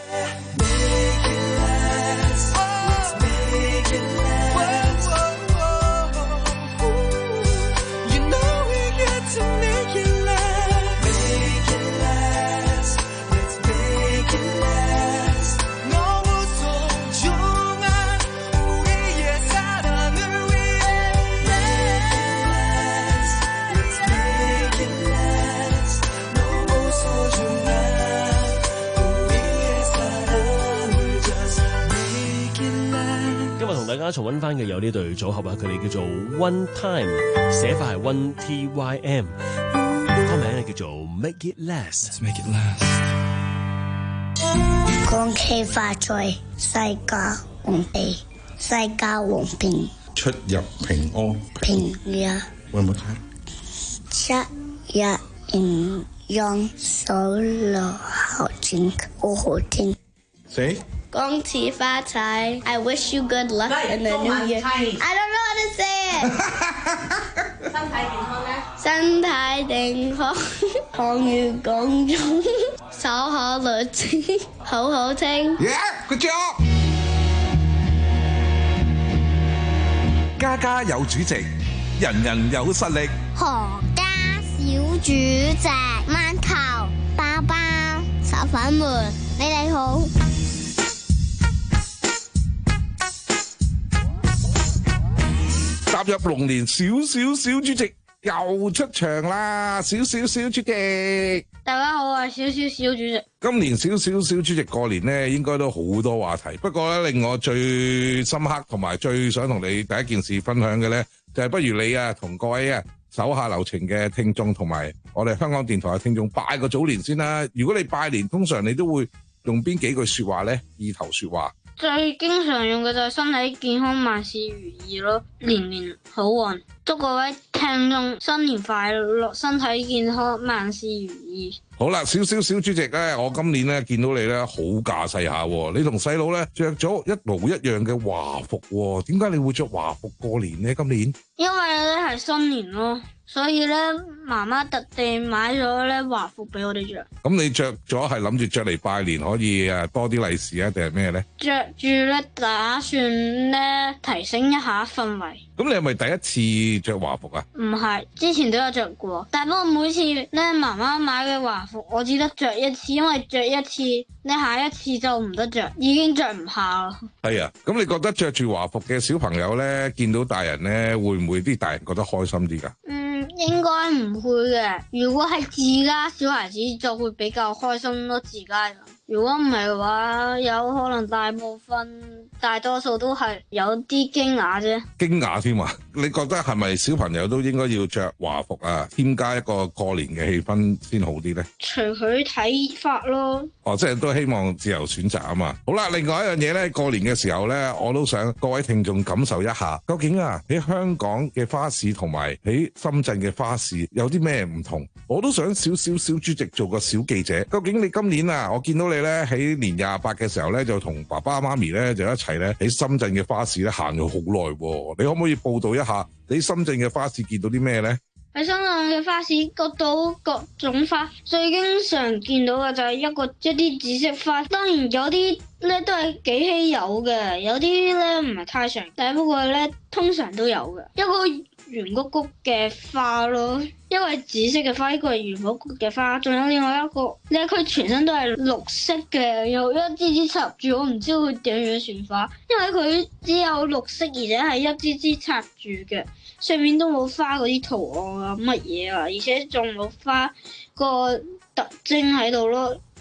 大家重溫翻嘅有呢隊組合啊，佢哋叫做 One Time， 寫法係 One T Y M， 歌名咧叫做 Make It Last。Let's Make It Last。 恭喜發財，世界和平，世界和平， 出入平安， 平安。 One more time。 七日平安，手落好靜，好好聽。 誰？ 恭喜發財 I wish you good luck in the new year. I don't know how to say it. 身體健康咧？身體健康，抗疫共中，手好律正，好好聽。 Yeah, good job. 家家有主席，人人有實力。 何家小主席，饅頭、包包、炒粉們，你哋好。 踏入龍年，小小小主席又出場啦！小小小主席， 大家好，我係小小小主席。 今年小小小主席過年呢，應該都好多話題。不過咧，令我最深刻同埋最想同你第一件事分享嘅咧，就係不如你啊，同各位啊手下留情嘅聽眾同埋我哋香港電台嘅聽眾拜個早年先啦。如果你拜年，通常你都會用邊幾句說話咧？意頭說話。 最經常用嘅就係身體健康，萬事如意咯，年年好運。祝各位聽眾新年快樂，身體健康，萬事如意。 好啦，小小小主席咧，我今年咧見到你咧好架勢下，你同細佬咧着咗一模一樣嘅華服，點解你會着華服過年呢？今年因為咧係新年咯，所以咧媽媽特地買咗咧華服俾我哋着。咁你着咗係諗住着嚟拜年，可以誒多啲利是啊，定係咩咧？ 着住咧打算咧提升一下氛圍。 咁你係咪第一次着華服啊？ 唔係，之前都有着過，但不過每次咧媽媽買嘅華服，我只得着一次，因為着一次，你下一次就唔得着，已經着唔下啦。係啊，咁你覺得着住華服嘅小朋友咧，見到大人咧，會唔會啲大人覺得開心啲㗎？嗯， 應該唔會嘅。如果係自家小孩子，就會比較開心咯，自家人。如果唔係嘅話，有可能大部分、大多數都係有啲驚訝啫。 驚訝添啊！你覺得係咪小朋友都應該要着華服啊？添加一個過年嘅氣氛先好啲咧？ 隨佢睇法咯。 哦，即係都希望自由選擇啊嘛。好啦，另外一樣嘢咧，過年嘅時候咧，我都想各位聽眾感受一下，究竟啊喺香港嘅花市同埋喺深圳嘅花市有啲咩唔同？我都想小小小主席做個小記者。究竟你今年啊，我見到你咧喺年廿八嘅時候咧，就同爸爸媽咪咧就一齊咧喺深圳嘅花市咧行咗好耐喎。你可唔可以報道一下你深圳嘅花市見到啲咩咧？ 喺深圳嘅花市，各島各種花，最經常見到嘅就係一個一啲紫色花。當然有啲咧都係幾稀有嘅，有啲咧唔係太常，但係不過咧通常都有嘅。一個圓谷谷嘅花咯，一個係紫色嘅花，一個係圓谷谷嘅花，仲有另外一個咧，佢全身都係綠色嘅，有一支支插住，我唔知佢點樣算花，因為佢只有綠色，而且係一支支插住嘅。上面都冇花嗰啲圖案啊乜嘢啊，而且仲冇花個特徵喺度咯。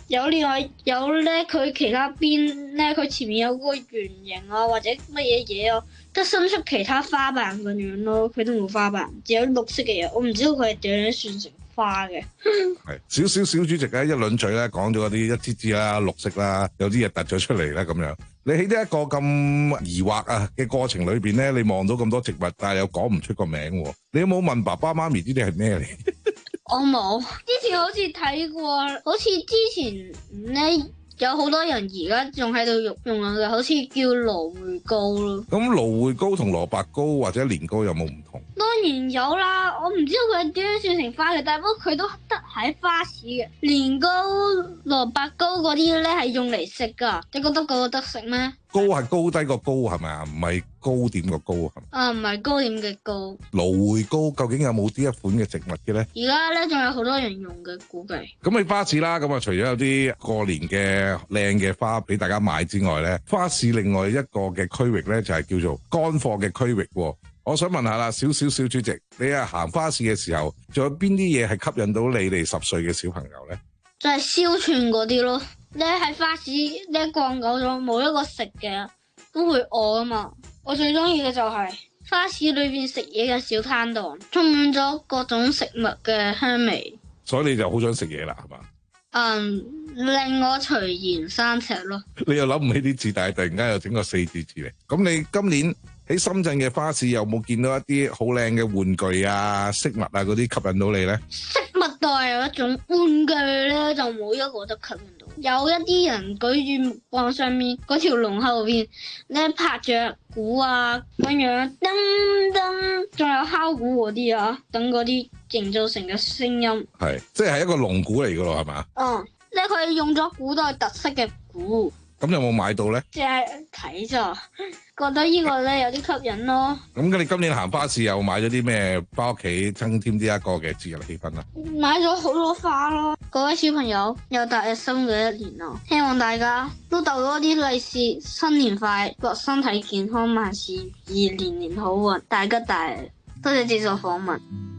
有另外有咧，佢其他邊咧，佢前面有個圓形啊，或者乜嘢嘢啊，得伸出其他花瓣咁樣咯。佢都冇花瓣，只有綠色嘅嘢。我唔知道佢係點樣算成花嘅。 係少少小主席咧，一輪嘴咧講咗嗰啲一支支啦、綠色啦，有啲嘢突咗出嚟啦咁樣。你喺呢一個咁疑惑啊嘅過程裏邊咧，你望到咁多植物，但係又講唔出個名喎。你有冇問爸爸媽咪呢啲係咩嚟？ 我冇，之前好似睇過，好似之前咧有好多人而家仲喺度用用緊嘅，好似叫蘆薈膏咯。咁蘆薈膏同蘿蔔膏或者年糕有冇唔同？ 當然有啦，我唔知道佢係點樣算成花嘅，但係不過佢都得喺花市嘅。年糕、蘿蔔膏嗰啲咧係用嚟食噶，你覺得嗰個得食咩？ 高係高低個高係咪啊？唔係糕點個糕係咪？ 啊，唔係糕點嘅糕。 蘆薈膏究竟有冇呢一款嘅植物嘅咧？ 而家咧仲有好多人用嘅，估計。 咁喺花市啦，咁啊除咗有啲過年嘅靚嘅花俾大家買之外咧，花市另外一個嘅區域咧就係叫做乾貨嘅區域。我想問下啦，少少小主席，你啊行花市嘅時候，仲有邊啲嘢係吸引到你哋十歲嘅小朋友咧？ 就係燒串嗰啲咯。你喺花市你逛久咗，冇一個食嘅，都會餓啊嘛。我最中意嘅就係花市裏邊食嘢嘅小攤檔，充滿咗各種食物嘅香味。 所以你就好想食嘢啦，係嘛？ 嗯，令我隨緣三尺咯。 你又諗唔起啲字，但係突然間又整個四字字嚟。咁你今年喺深圳嘅花市有冇見到一啲好靚嘅玩具啊、飾物啊嗰啲吸引到你咧？ 飾物袋有一種玩具咧，就冇一個得吸引到。有一啲人舉住木棒上面嗰條龍後邊咧拍着鼓啊咁樣，噔噔，仲有敲鼓嗰啲啊，等嗰啲營造成嘅聲音。 係，即係一個龍鼓嚟噶咯，係嘛？ 嗯，咧佢用咗古代特色嘅鼓。 咁有冇買到咧？ 即係睇咋，覺得呢個咧有啲吸引咯。咁你今年行花市又買咗啲咩返屋企增添呢一個嘅節日氣氛啊？ 買咗好多花咯。各位小朋友又踏入新嘅一年啦，希望大家都逗多啲利是，新年快樂，身體健康，萬事如意，年年好運，大吉大利。多謝接受訪問。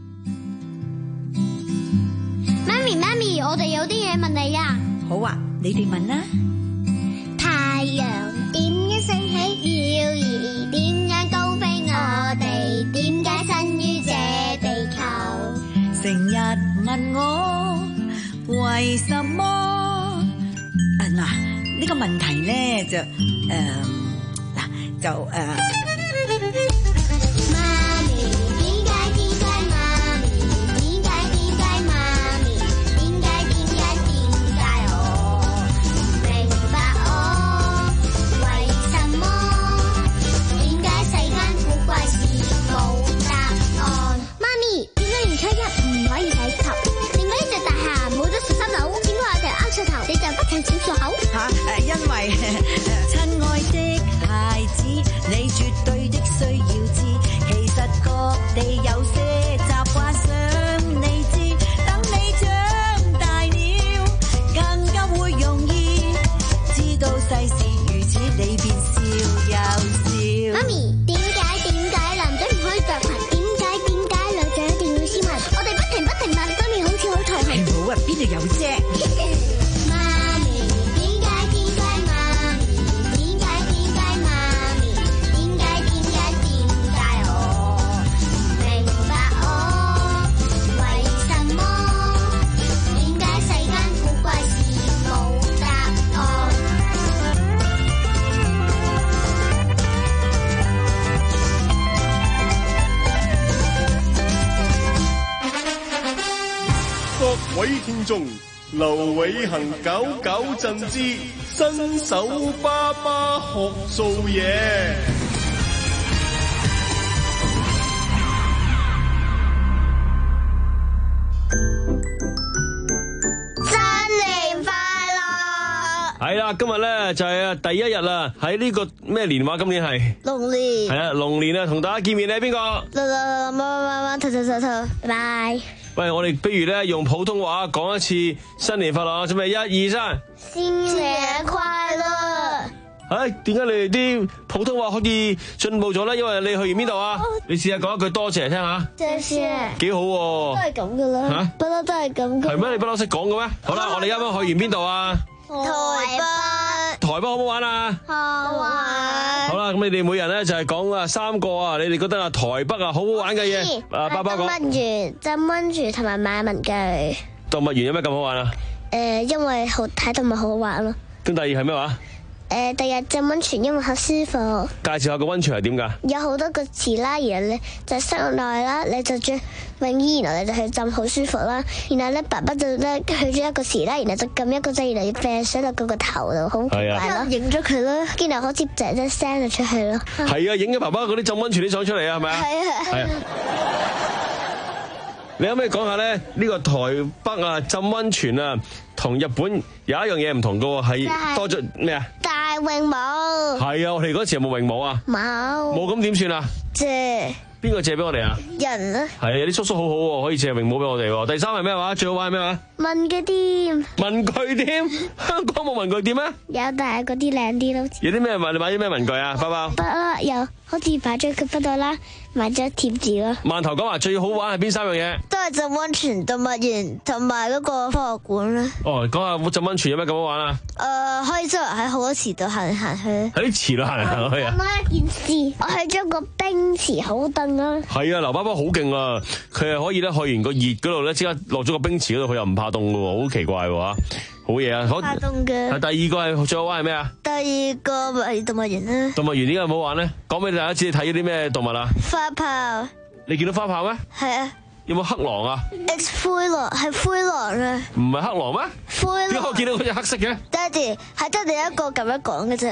媽咪媽咪，我哋有啲嘢問你啊。 好啊，你哋問啦。 太陽點樣升起，耀兒點樣高飛，我哋點解生於這地球？ 成日問我為什麼？啊嗱，呢個問題咧就誒嗱就誒。吓誒，因為親愛的孩子，你絕對的需要知，其實各地有些習慣想你知，等你長大了，更加會容易知道世事如此，你便笑又笑。 媽咪，點解點解男仔唔可以着裙？點解點解女仔一定要斯文？我哋不停不停問，媽咪好似好頭痕。 好啊，邊度有啫？ 各位聽眾，劉偉恒九九震之新手爸爸學做嘢。 新年快樂！ 係啦，今日咧就係啊第一日啦，喺呢個咩年話？今年係龍年。係啊，龍年啊，同大家見面咧，邊個？ 啦啦啦，乜乜乜乜，兔兔兔兔，拜拜。 喂，我哋不如咧用普通話講一次新年快樂，準備一二三， 新年快樂！ 唉，點解你哋啲普通話可以進步咗咧？因為你去完邊度啊？你試下講一句多謝嚟聽下。 謝謝。 幾好喎。 都係咁噶啦。嚇？不嬲都係咁。 係咩？你不嬲識講嘅咩？好啦，我哋啱啱去完邊度啊？ 台北。 台北好唔好玩啊？ 好玩。 好啦，咁你哋每人咧就係講啊三個啊，你哋覺得啊台北啊好好玩嘅嘢。啊，爸爸講。 浸溫泉、浸溫泉同埋買文具。 動物園有咩咁好玩啊？ 誒，因為好睇動物好玩咯。 咁第二係咩話？ 誒，第日浸溫泉因為好舒服。 介紹下個溫泉係點㗎？ 有好多個池啦，然後咧就室內啦，你就着泳衣，然後你就去浸，好舒服啦。然後咧爸爸就咧去咗一個池啦，然後就撳一個掣，然後要射水落嗰個頭度，好奇怪咯。影咗佢咯，然後好似隻隻聲就出去咯。 係啊，影咗爸爸嗰啲浸溫泉啲相出嚟啊，係咪啊？ 係啊。係啊。 你可唔可以講下咧？呢個台北啊浸溫泉啊，同日本有一樣嘢唔同嘅喎，係多咗咩啊？ 大泳帽。 係啊，我哋嗰時有冇泳帽啊？ 冇。 冇咁點算啊？ 借。 邊個借俾我哋啊？ 人啊。 係啊，啲叔叔好好喎，可以借泳帽俾我哋喎。第三係咩話？最好玩係咩話？ 文具店。 文具店？香港冇文具店咩？ 有，但係嗰啲靚啲咯。 有啲咩文？你買啲咩文具啊？包包。 筆啦，有，好似擺咗佢筆度啦，買咗貼紙咯。 饅頭講話最好玩係邊三樣嘢？ 都係浸溫泉、動物園同埋嗰個科學館啦。 哦，講下浸溫泉有咩咁好玩啊？ 誒、呃，可以周圍喺好多池度行嚟行去。 喺啲池度行嚟行去啊？ 咁一件事，我去咗個冰池好凍啊。 係啊，劉爸爸好勁啊！佢係可以咧去完個熱嗰度咧，即刻落咗個冰池嗰度，佢又唔怕凍噶喎，好奇怪喎嚇！好嘢啊！ 怕凍嘅。 第二個係最好玩係咩啊？ 第二個咪動物園啦。 動物園點解唔好玩咧？講俾大家知，你睇咗啲咩動物啊？ 花豹。 你見到花豹咩？ 係啊。 有冇黑狼啊 ？X 灰狼係灰狼啊。 唔係黑狼咩？ 灰狼。 點解我見到嗰隻黑色嘅？ 爹哋係得你一個咁樣講嘅啫。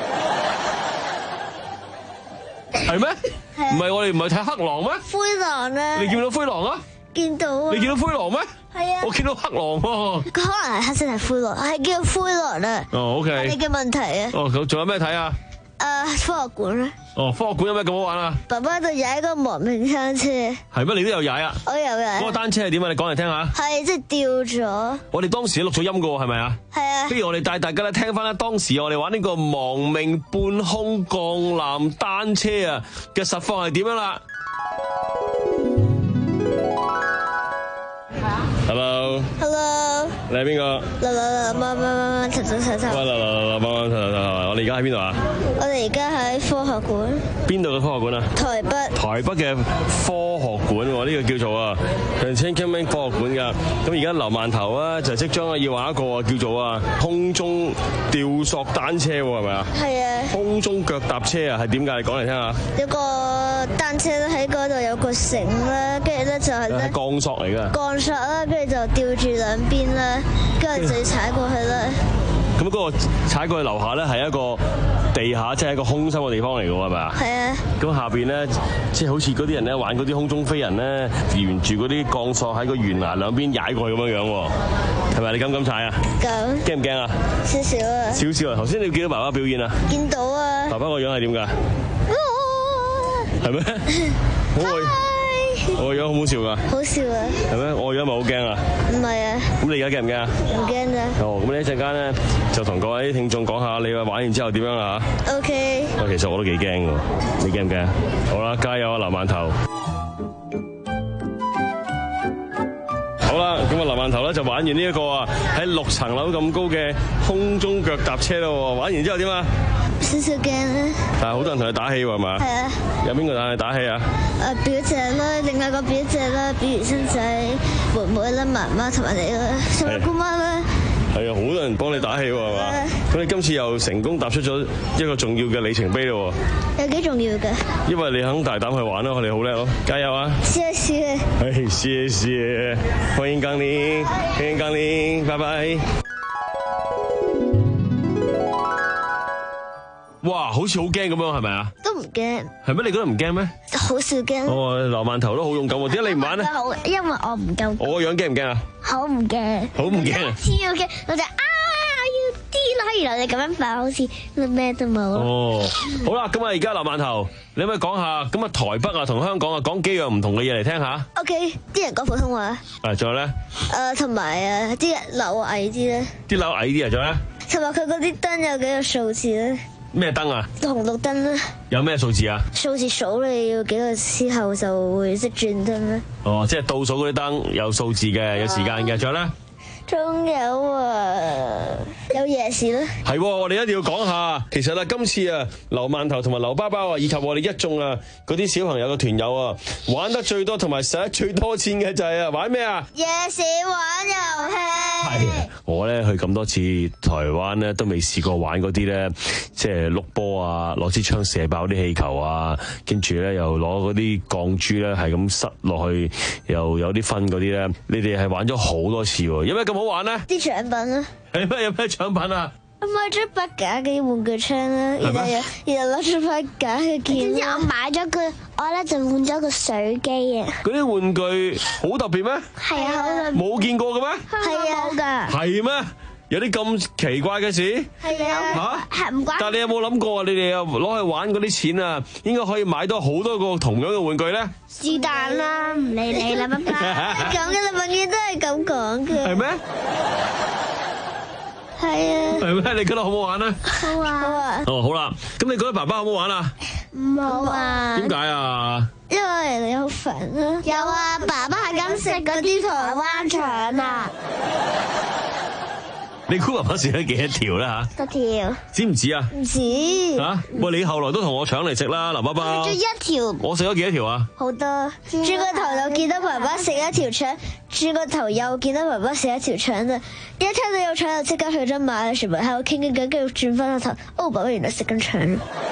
係咩？唔係我哋唔係睇黑狼咩？ 灰狼啊！ 你見到灰狼啊？ 見到啊！ 你見到灰狼咩？ 係啊！ 我見到黑狼喎。 佢可能係黑色定灰狼，係叫灰狼啊！ 哦 ，OK。 你嘅問題啊！ 哦，咁仲有咩睇啊？ 誒，科學館啦。 哦，科學館有咩咁好玩啊？ 爸爸度踩個亡命單車。 係咩？你都有踩啊？ 我有踩。 嗰個單車係點啊？你講嚟聽下。 係即係掉咗。我哋當時都錄咗音噶喎，係咪啊？ 係啊。 不如我哋帶大家咧聽翻咧，當時我哋玩呢個亡命半空降纜單車啊嘅實況係點樣啦。Hello。 Hello。 你係邊個？ 啦啦啦，媽媽媽媽，頭頭頭頭。 喂，啦啦啦啦，媽媽頭頭頭。我哋而家喺邊度啊？ 我哋而家喺科學館。 邊度嘅科學館啊？ 台北。 台北嘅科學館喎，呢個叫做啊長青 Coming 科學館㗎。咁而家劉饅頭啊，就即將要玩一個叫做啊空中吊索單車喎，係咪啊？ 係啊。空中腳踏車啊，係點㗎？你講嚟聽下。 有個單車咧喺嗰度有個繩啦，跟住咧就係咧鋼索嚟㗎。 鋼索啦，跟住就吊住兩邊啦，跟住就要踩過去啦。 咁嗰個踩過去樓下咧係一個地下，即係一個空心嘅地方嚟㗎喎，係咪啊？ 係啊。咁下邊咧，即係好似嗰啲人咧玩嗰啲空中飛人咧，沿住嗰啲鋼索喺個懸崖兩邊踩過去咁樣樣喎，係咪？你敢唔敢踩啊？ 敢。 驚唔驚啊？少少啊。少少啊！頭先你見到爸爸表演啊？見到啊。爸爸個樣係點㗎？係咩？好會。我個樣好唔好笑㗎？好笑啊！係咩？我個樣咪好驚啊？唔係啊！咁你而家驚唔驚啊？唔驚咋。哦，咁你一陣間咧就同各位聽眾講下你話玩完之後點樣啦嚇。OK。啊，其實我都幾驚㗎，你驚唔驚？好啦，加油啊，劉饅頭！好啦，咁啊，劉饅頭咧就玩完呢一個啊喺六層樓咁高嘅空中腳踏車啦喎，玩完之後點啊？少少驚啊！但係好多人同你打氣喎，係嘛？係啊。有邊個同你打氣啊？誒，表姐啦，另外個表姐啦，比如親仔、妹妹啦、媽媽同埋你啦，同埋姑媽啦。係啊，好多人幫你打氣喎，係嘛？咁你今次又成功踏出咗一個重要嘅里程碑咯喎。有幾重要㗎？因為你肯大膽去玩咯，我哋好叻咯，加油啊！謝謝。係，謝謝。歡迎光臨，歡迎光臨，拜拜。哇，好似好驚咁樣，係咪啊？都唔驚。係咩？你覺得唔驚咩？好少驚。哦，劉饅頭都好勇敢喎，點解你唔玩咧？好，因為我唔夠。我個樣驚唔驚啊？好唔驚。好唔驚啊？超驚！我就啊要啲啦，原來你咁樣扮，好似咩都冇。哦，好啦，咁啊，而家劉饅頭，你可唔可以講下咁啊？台北啊，同香港啊，講幾樣唔同嘅嘢嚟聽下。O K，啲人講普通話。誒，仲有咧？誒，同埋啊，啲樓矮啲咧。啲樓矮啲啊，仲有咧？同埋佢嗰啲燈有幾個數字咧？ 咩燈啊？ 紅綠燈啦。 有咩數字啊？ 數字數你要幾個之後就會識轉燈啦。 哦，即係倒數嗰啲燈有數字嘅，有時間嘅，仲有咧？ 仲有啊，有夜市啦。 係，我哋一定要講下。其實啊，今次啊，劉饅頭同埋劉包包啊，以及我哋一眾啊嗰啲小朋友嘅團友啊，玩得最多同埋使得最多錢嘅就係啊，玩咩啊？ 夜市玩遊戲。 係啊，我咧去咁多次台灣咧，都未試過玩嗰啲咧，即係碌波啊，攞支槍射爆啲氣球啊，跟住咧又攞嗰啲鋼珠咧係咁塞落去，又有啲分嗰啲咧。你哋係玩咗好多次喎，有咩咁好玩咧？ 啲獎品啊！ 係咩？有咩獎品啊？ 買咗把假嘅玩具槍啦，然後然後攞咗把假嘅劍。跟住我買咗個，我咧就換咗個水機啊！ 嗰啲玩具好特別咩？ 係啊，好特別。 冇見過嘅咩？ 係啊，冇㗎。 係咩？有啲咁奇怪嘅事？ 係啊。嚇，係唔關。 但係你有冇諗過啊？你哋又攞去玩嗰啲錢啊，應該可以買到好多個同樣嘅玩具咧？ 是但啦，唔理你啦，爸爸。咁嘅你永遠都係咁講嘅。 係咩？ 係啊。 係咩？你覺得好唔好玩啊？ 好玩。好玩。 哦，好啦，咁你覺得爸爸好唔好玩啊？ 唔好玩。 點解啊？ 因為你好煩啊。有啊，爸爸係咁食嗰啲台灣腸啊。 你估爸爸食咗幾多條啦嚇？ 一條。 止唔止啊？ 唔止。 嚇！喂，你後來都同我搶嚟食啦，劉包包。 食咗一條。 我食咗幾多條啊？ 好多。轉個頭又見到爸爸食一條腸，轉個頭又見到爸爸食一條腸啊！一聽到有腸就即刻去咗買，全部喺度傾緊偈，跟住轉翻個頭，哦，爸爸原來食緊腸。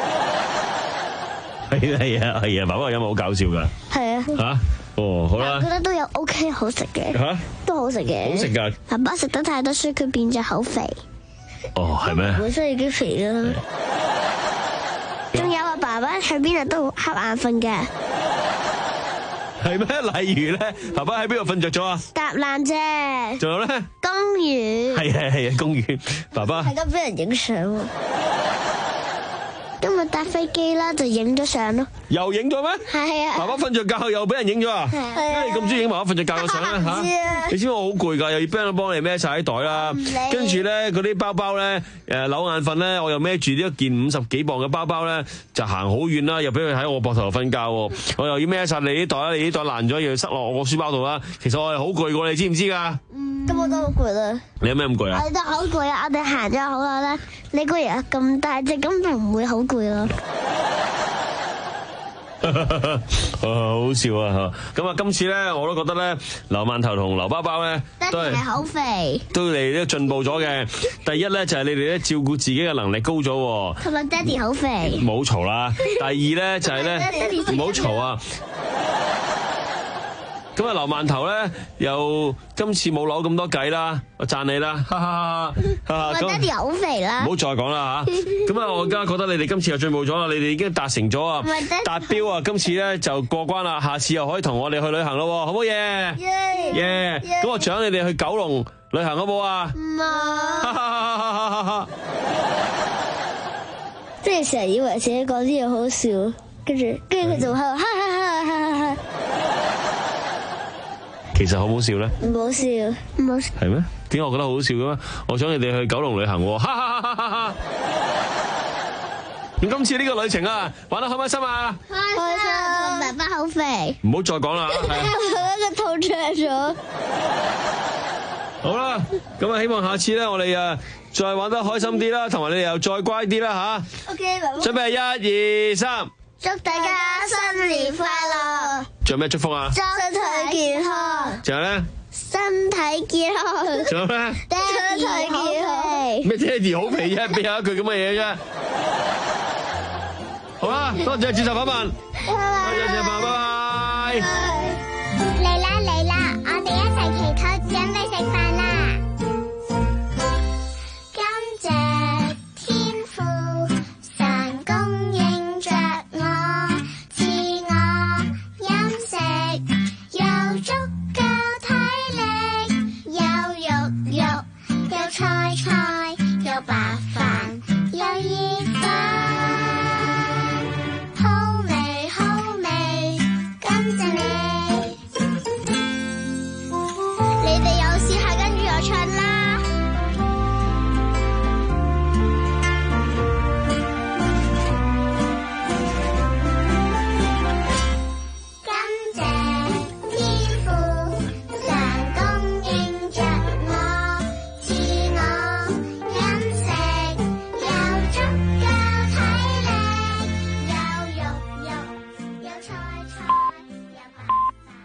係啊係啊係啊！爸爸有冇好搞笑㗎？ 係啊。 嚇！哦，好啦。 我覺得都有 OK 好食嘅。嚇！都好食嘅。 好食㗎。 爸爸食得太多，所以佢變咗好肥。 哦，係咩？ 本身已經肥啦。仲有啊，爸爸喺邊度都瞌眼瞓嘅。 係咩？例如咧，爸爸喺邊度瞓着咗啊？ 搭纜車。 仲有咧？ 公園。 係係係啊，公園。爸爸。 係咁俾人影相喎。今日搭飛機啦，就影咗相咯。 又影咗咩？ 係啊。 爸爸瞓着覺又俾人影咗啊？係啊。點解你咁中意影爸爸瞓着覺嘅相咧嚇？你知我好攰㗎，又要幫幫你孭晒啲袋啦，跟住咧嗰啲包包咧誒扭眼瞓咧，我又孭住呢一件五十幾磅嘅包包咧，就行好遠啦，又俾佢喺我膊頭度瞓覺喎，我又要孭晒你啲袋啦，你啲袋爛咗又要塞落我個書包度啦。其實我係好攰㗎，你知唔知㗎？ 咁我都好攰啦。 你有咩咁攰啊？ 我哋都好攰啊！我哋行咗好耐啦。你個人咁大隻，咁就唔會好攰咯。 好笑啊！咁啊，今次咧我都覺得咧，劉饅頭同劉包包咧都係好肥， 都你哋都進步咗嘅。第一咧就係你哋咧照顧自己嘅能力高咗。 同埋爹哋好肥。 唔好嘈啦。第二咧就係咧唔好嘈啊。咁啊，劉饅頭咧又今次冇攞咁多計啦，我讚你啦，哈哈哈！ 我爹哋好肥啦， 唔好再講啦嚇。咁啊，我而家覺得你哋今次又進步咗啦，你哋已經達成咗啊，達標啊！今次咧就過關啦，下次又可以同我哋去旅行咯，好唔好嘢？耶！咁我獎你哋去九龍旅行好唔好啊？ 唔好。即係成日以為自己講啲嘢好笑，跟住跟住佢就喺度哈哈哈哈哈。 其實好唔好笑咧？ 唔好笑，唔好笑。 係咩？點解我覺得好好笑嘅咩？我想你哋去九龍旅行喎，哈哈哈哈哈！咁今次呢個旅程啊，玩得開唔開心啊？ 開心。爸爸好肥。 唔好再講啦。 爸爸個肚長咗。 好啦，咁啊，希望下次咧，我哋啊再玩得開心啲啦，同埋你哋又再乖啲啦吓。 OK，爸爸。 準備一二三。 祝大家新年快樂！ 仲有咩祝福啊？ 身體健康。 仲有咧？ 身體健康。 仲有咩？ 身體健康。 咩爹哋好肥啫？邊有一句咁嘅嘢啫？好啦，多謝接受訪問。多謝接受訪問，拜拜。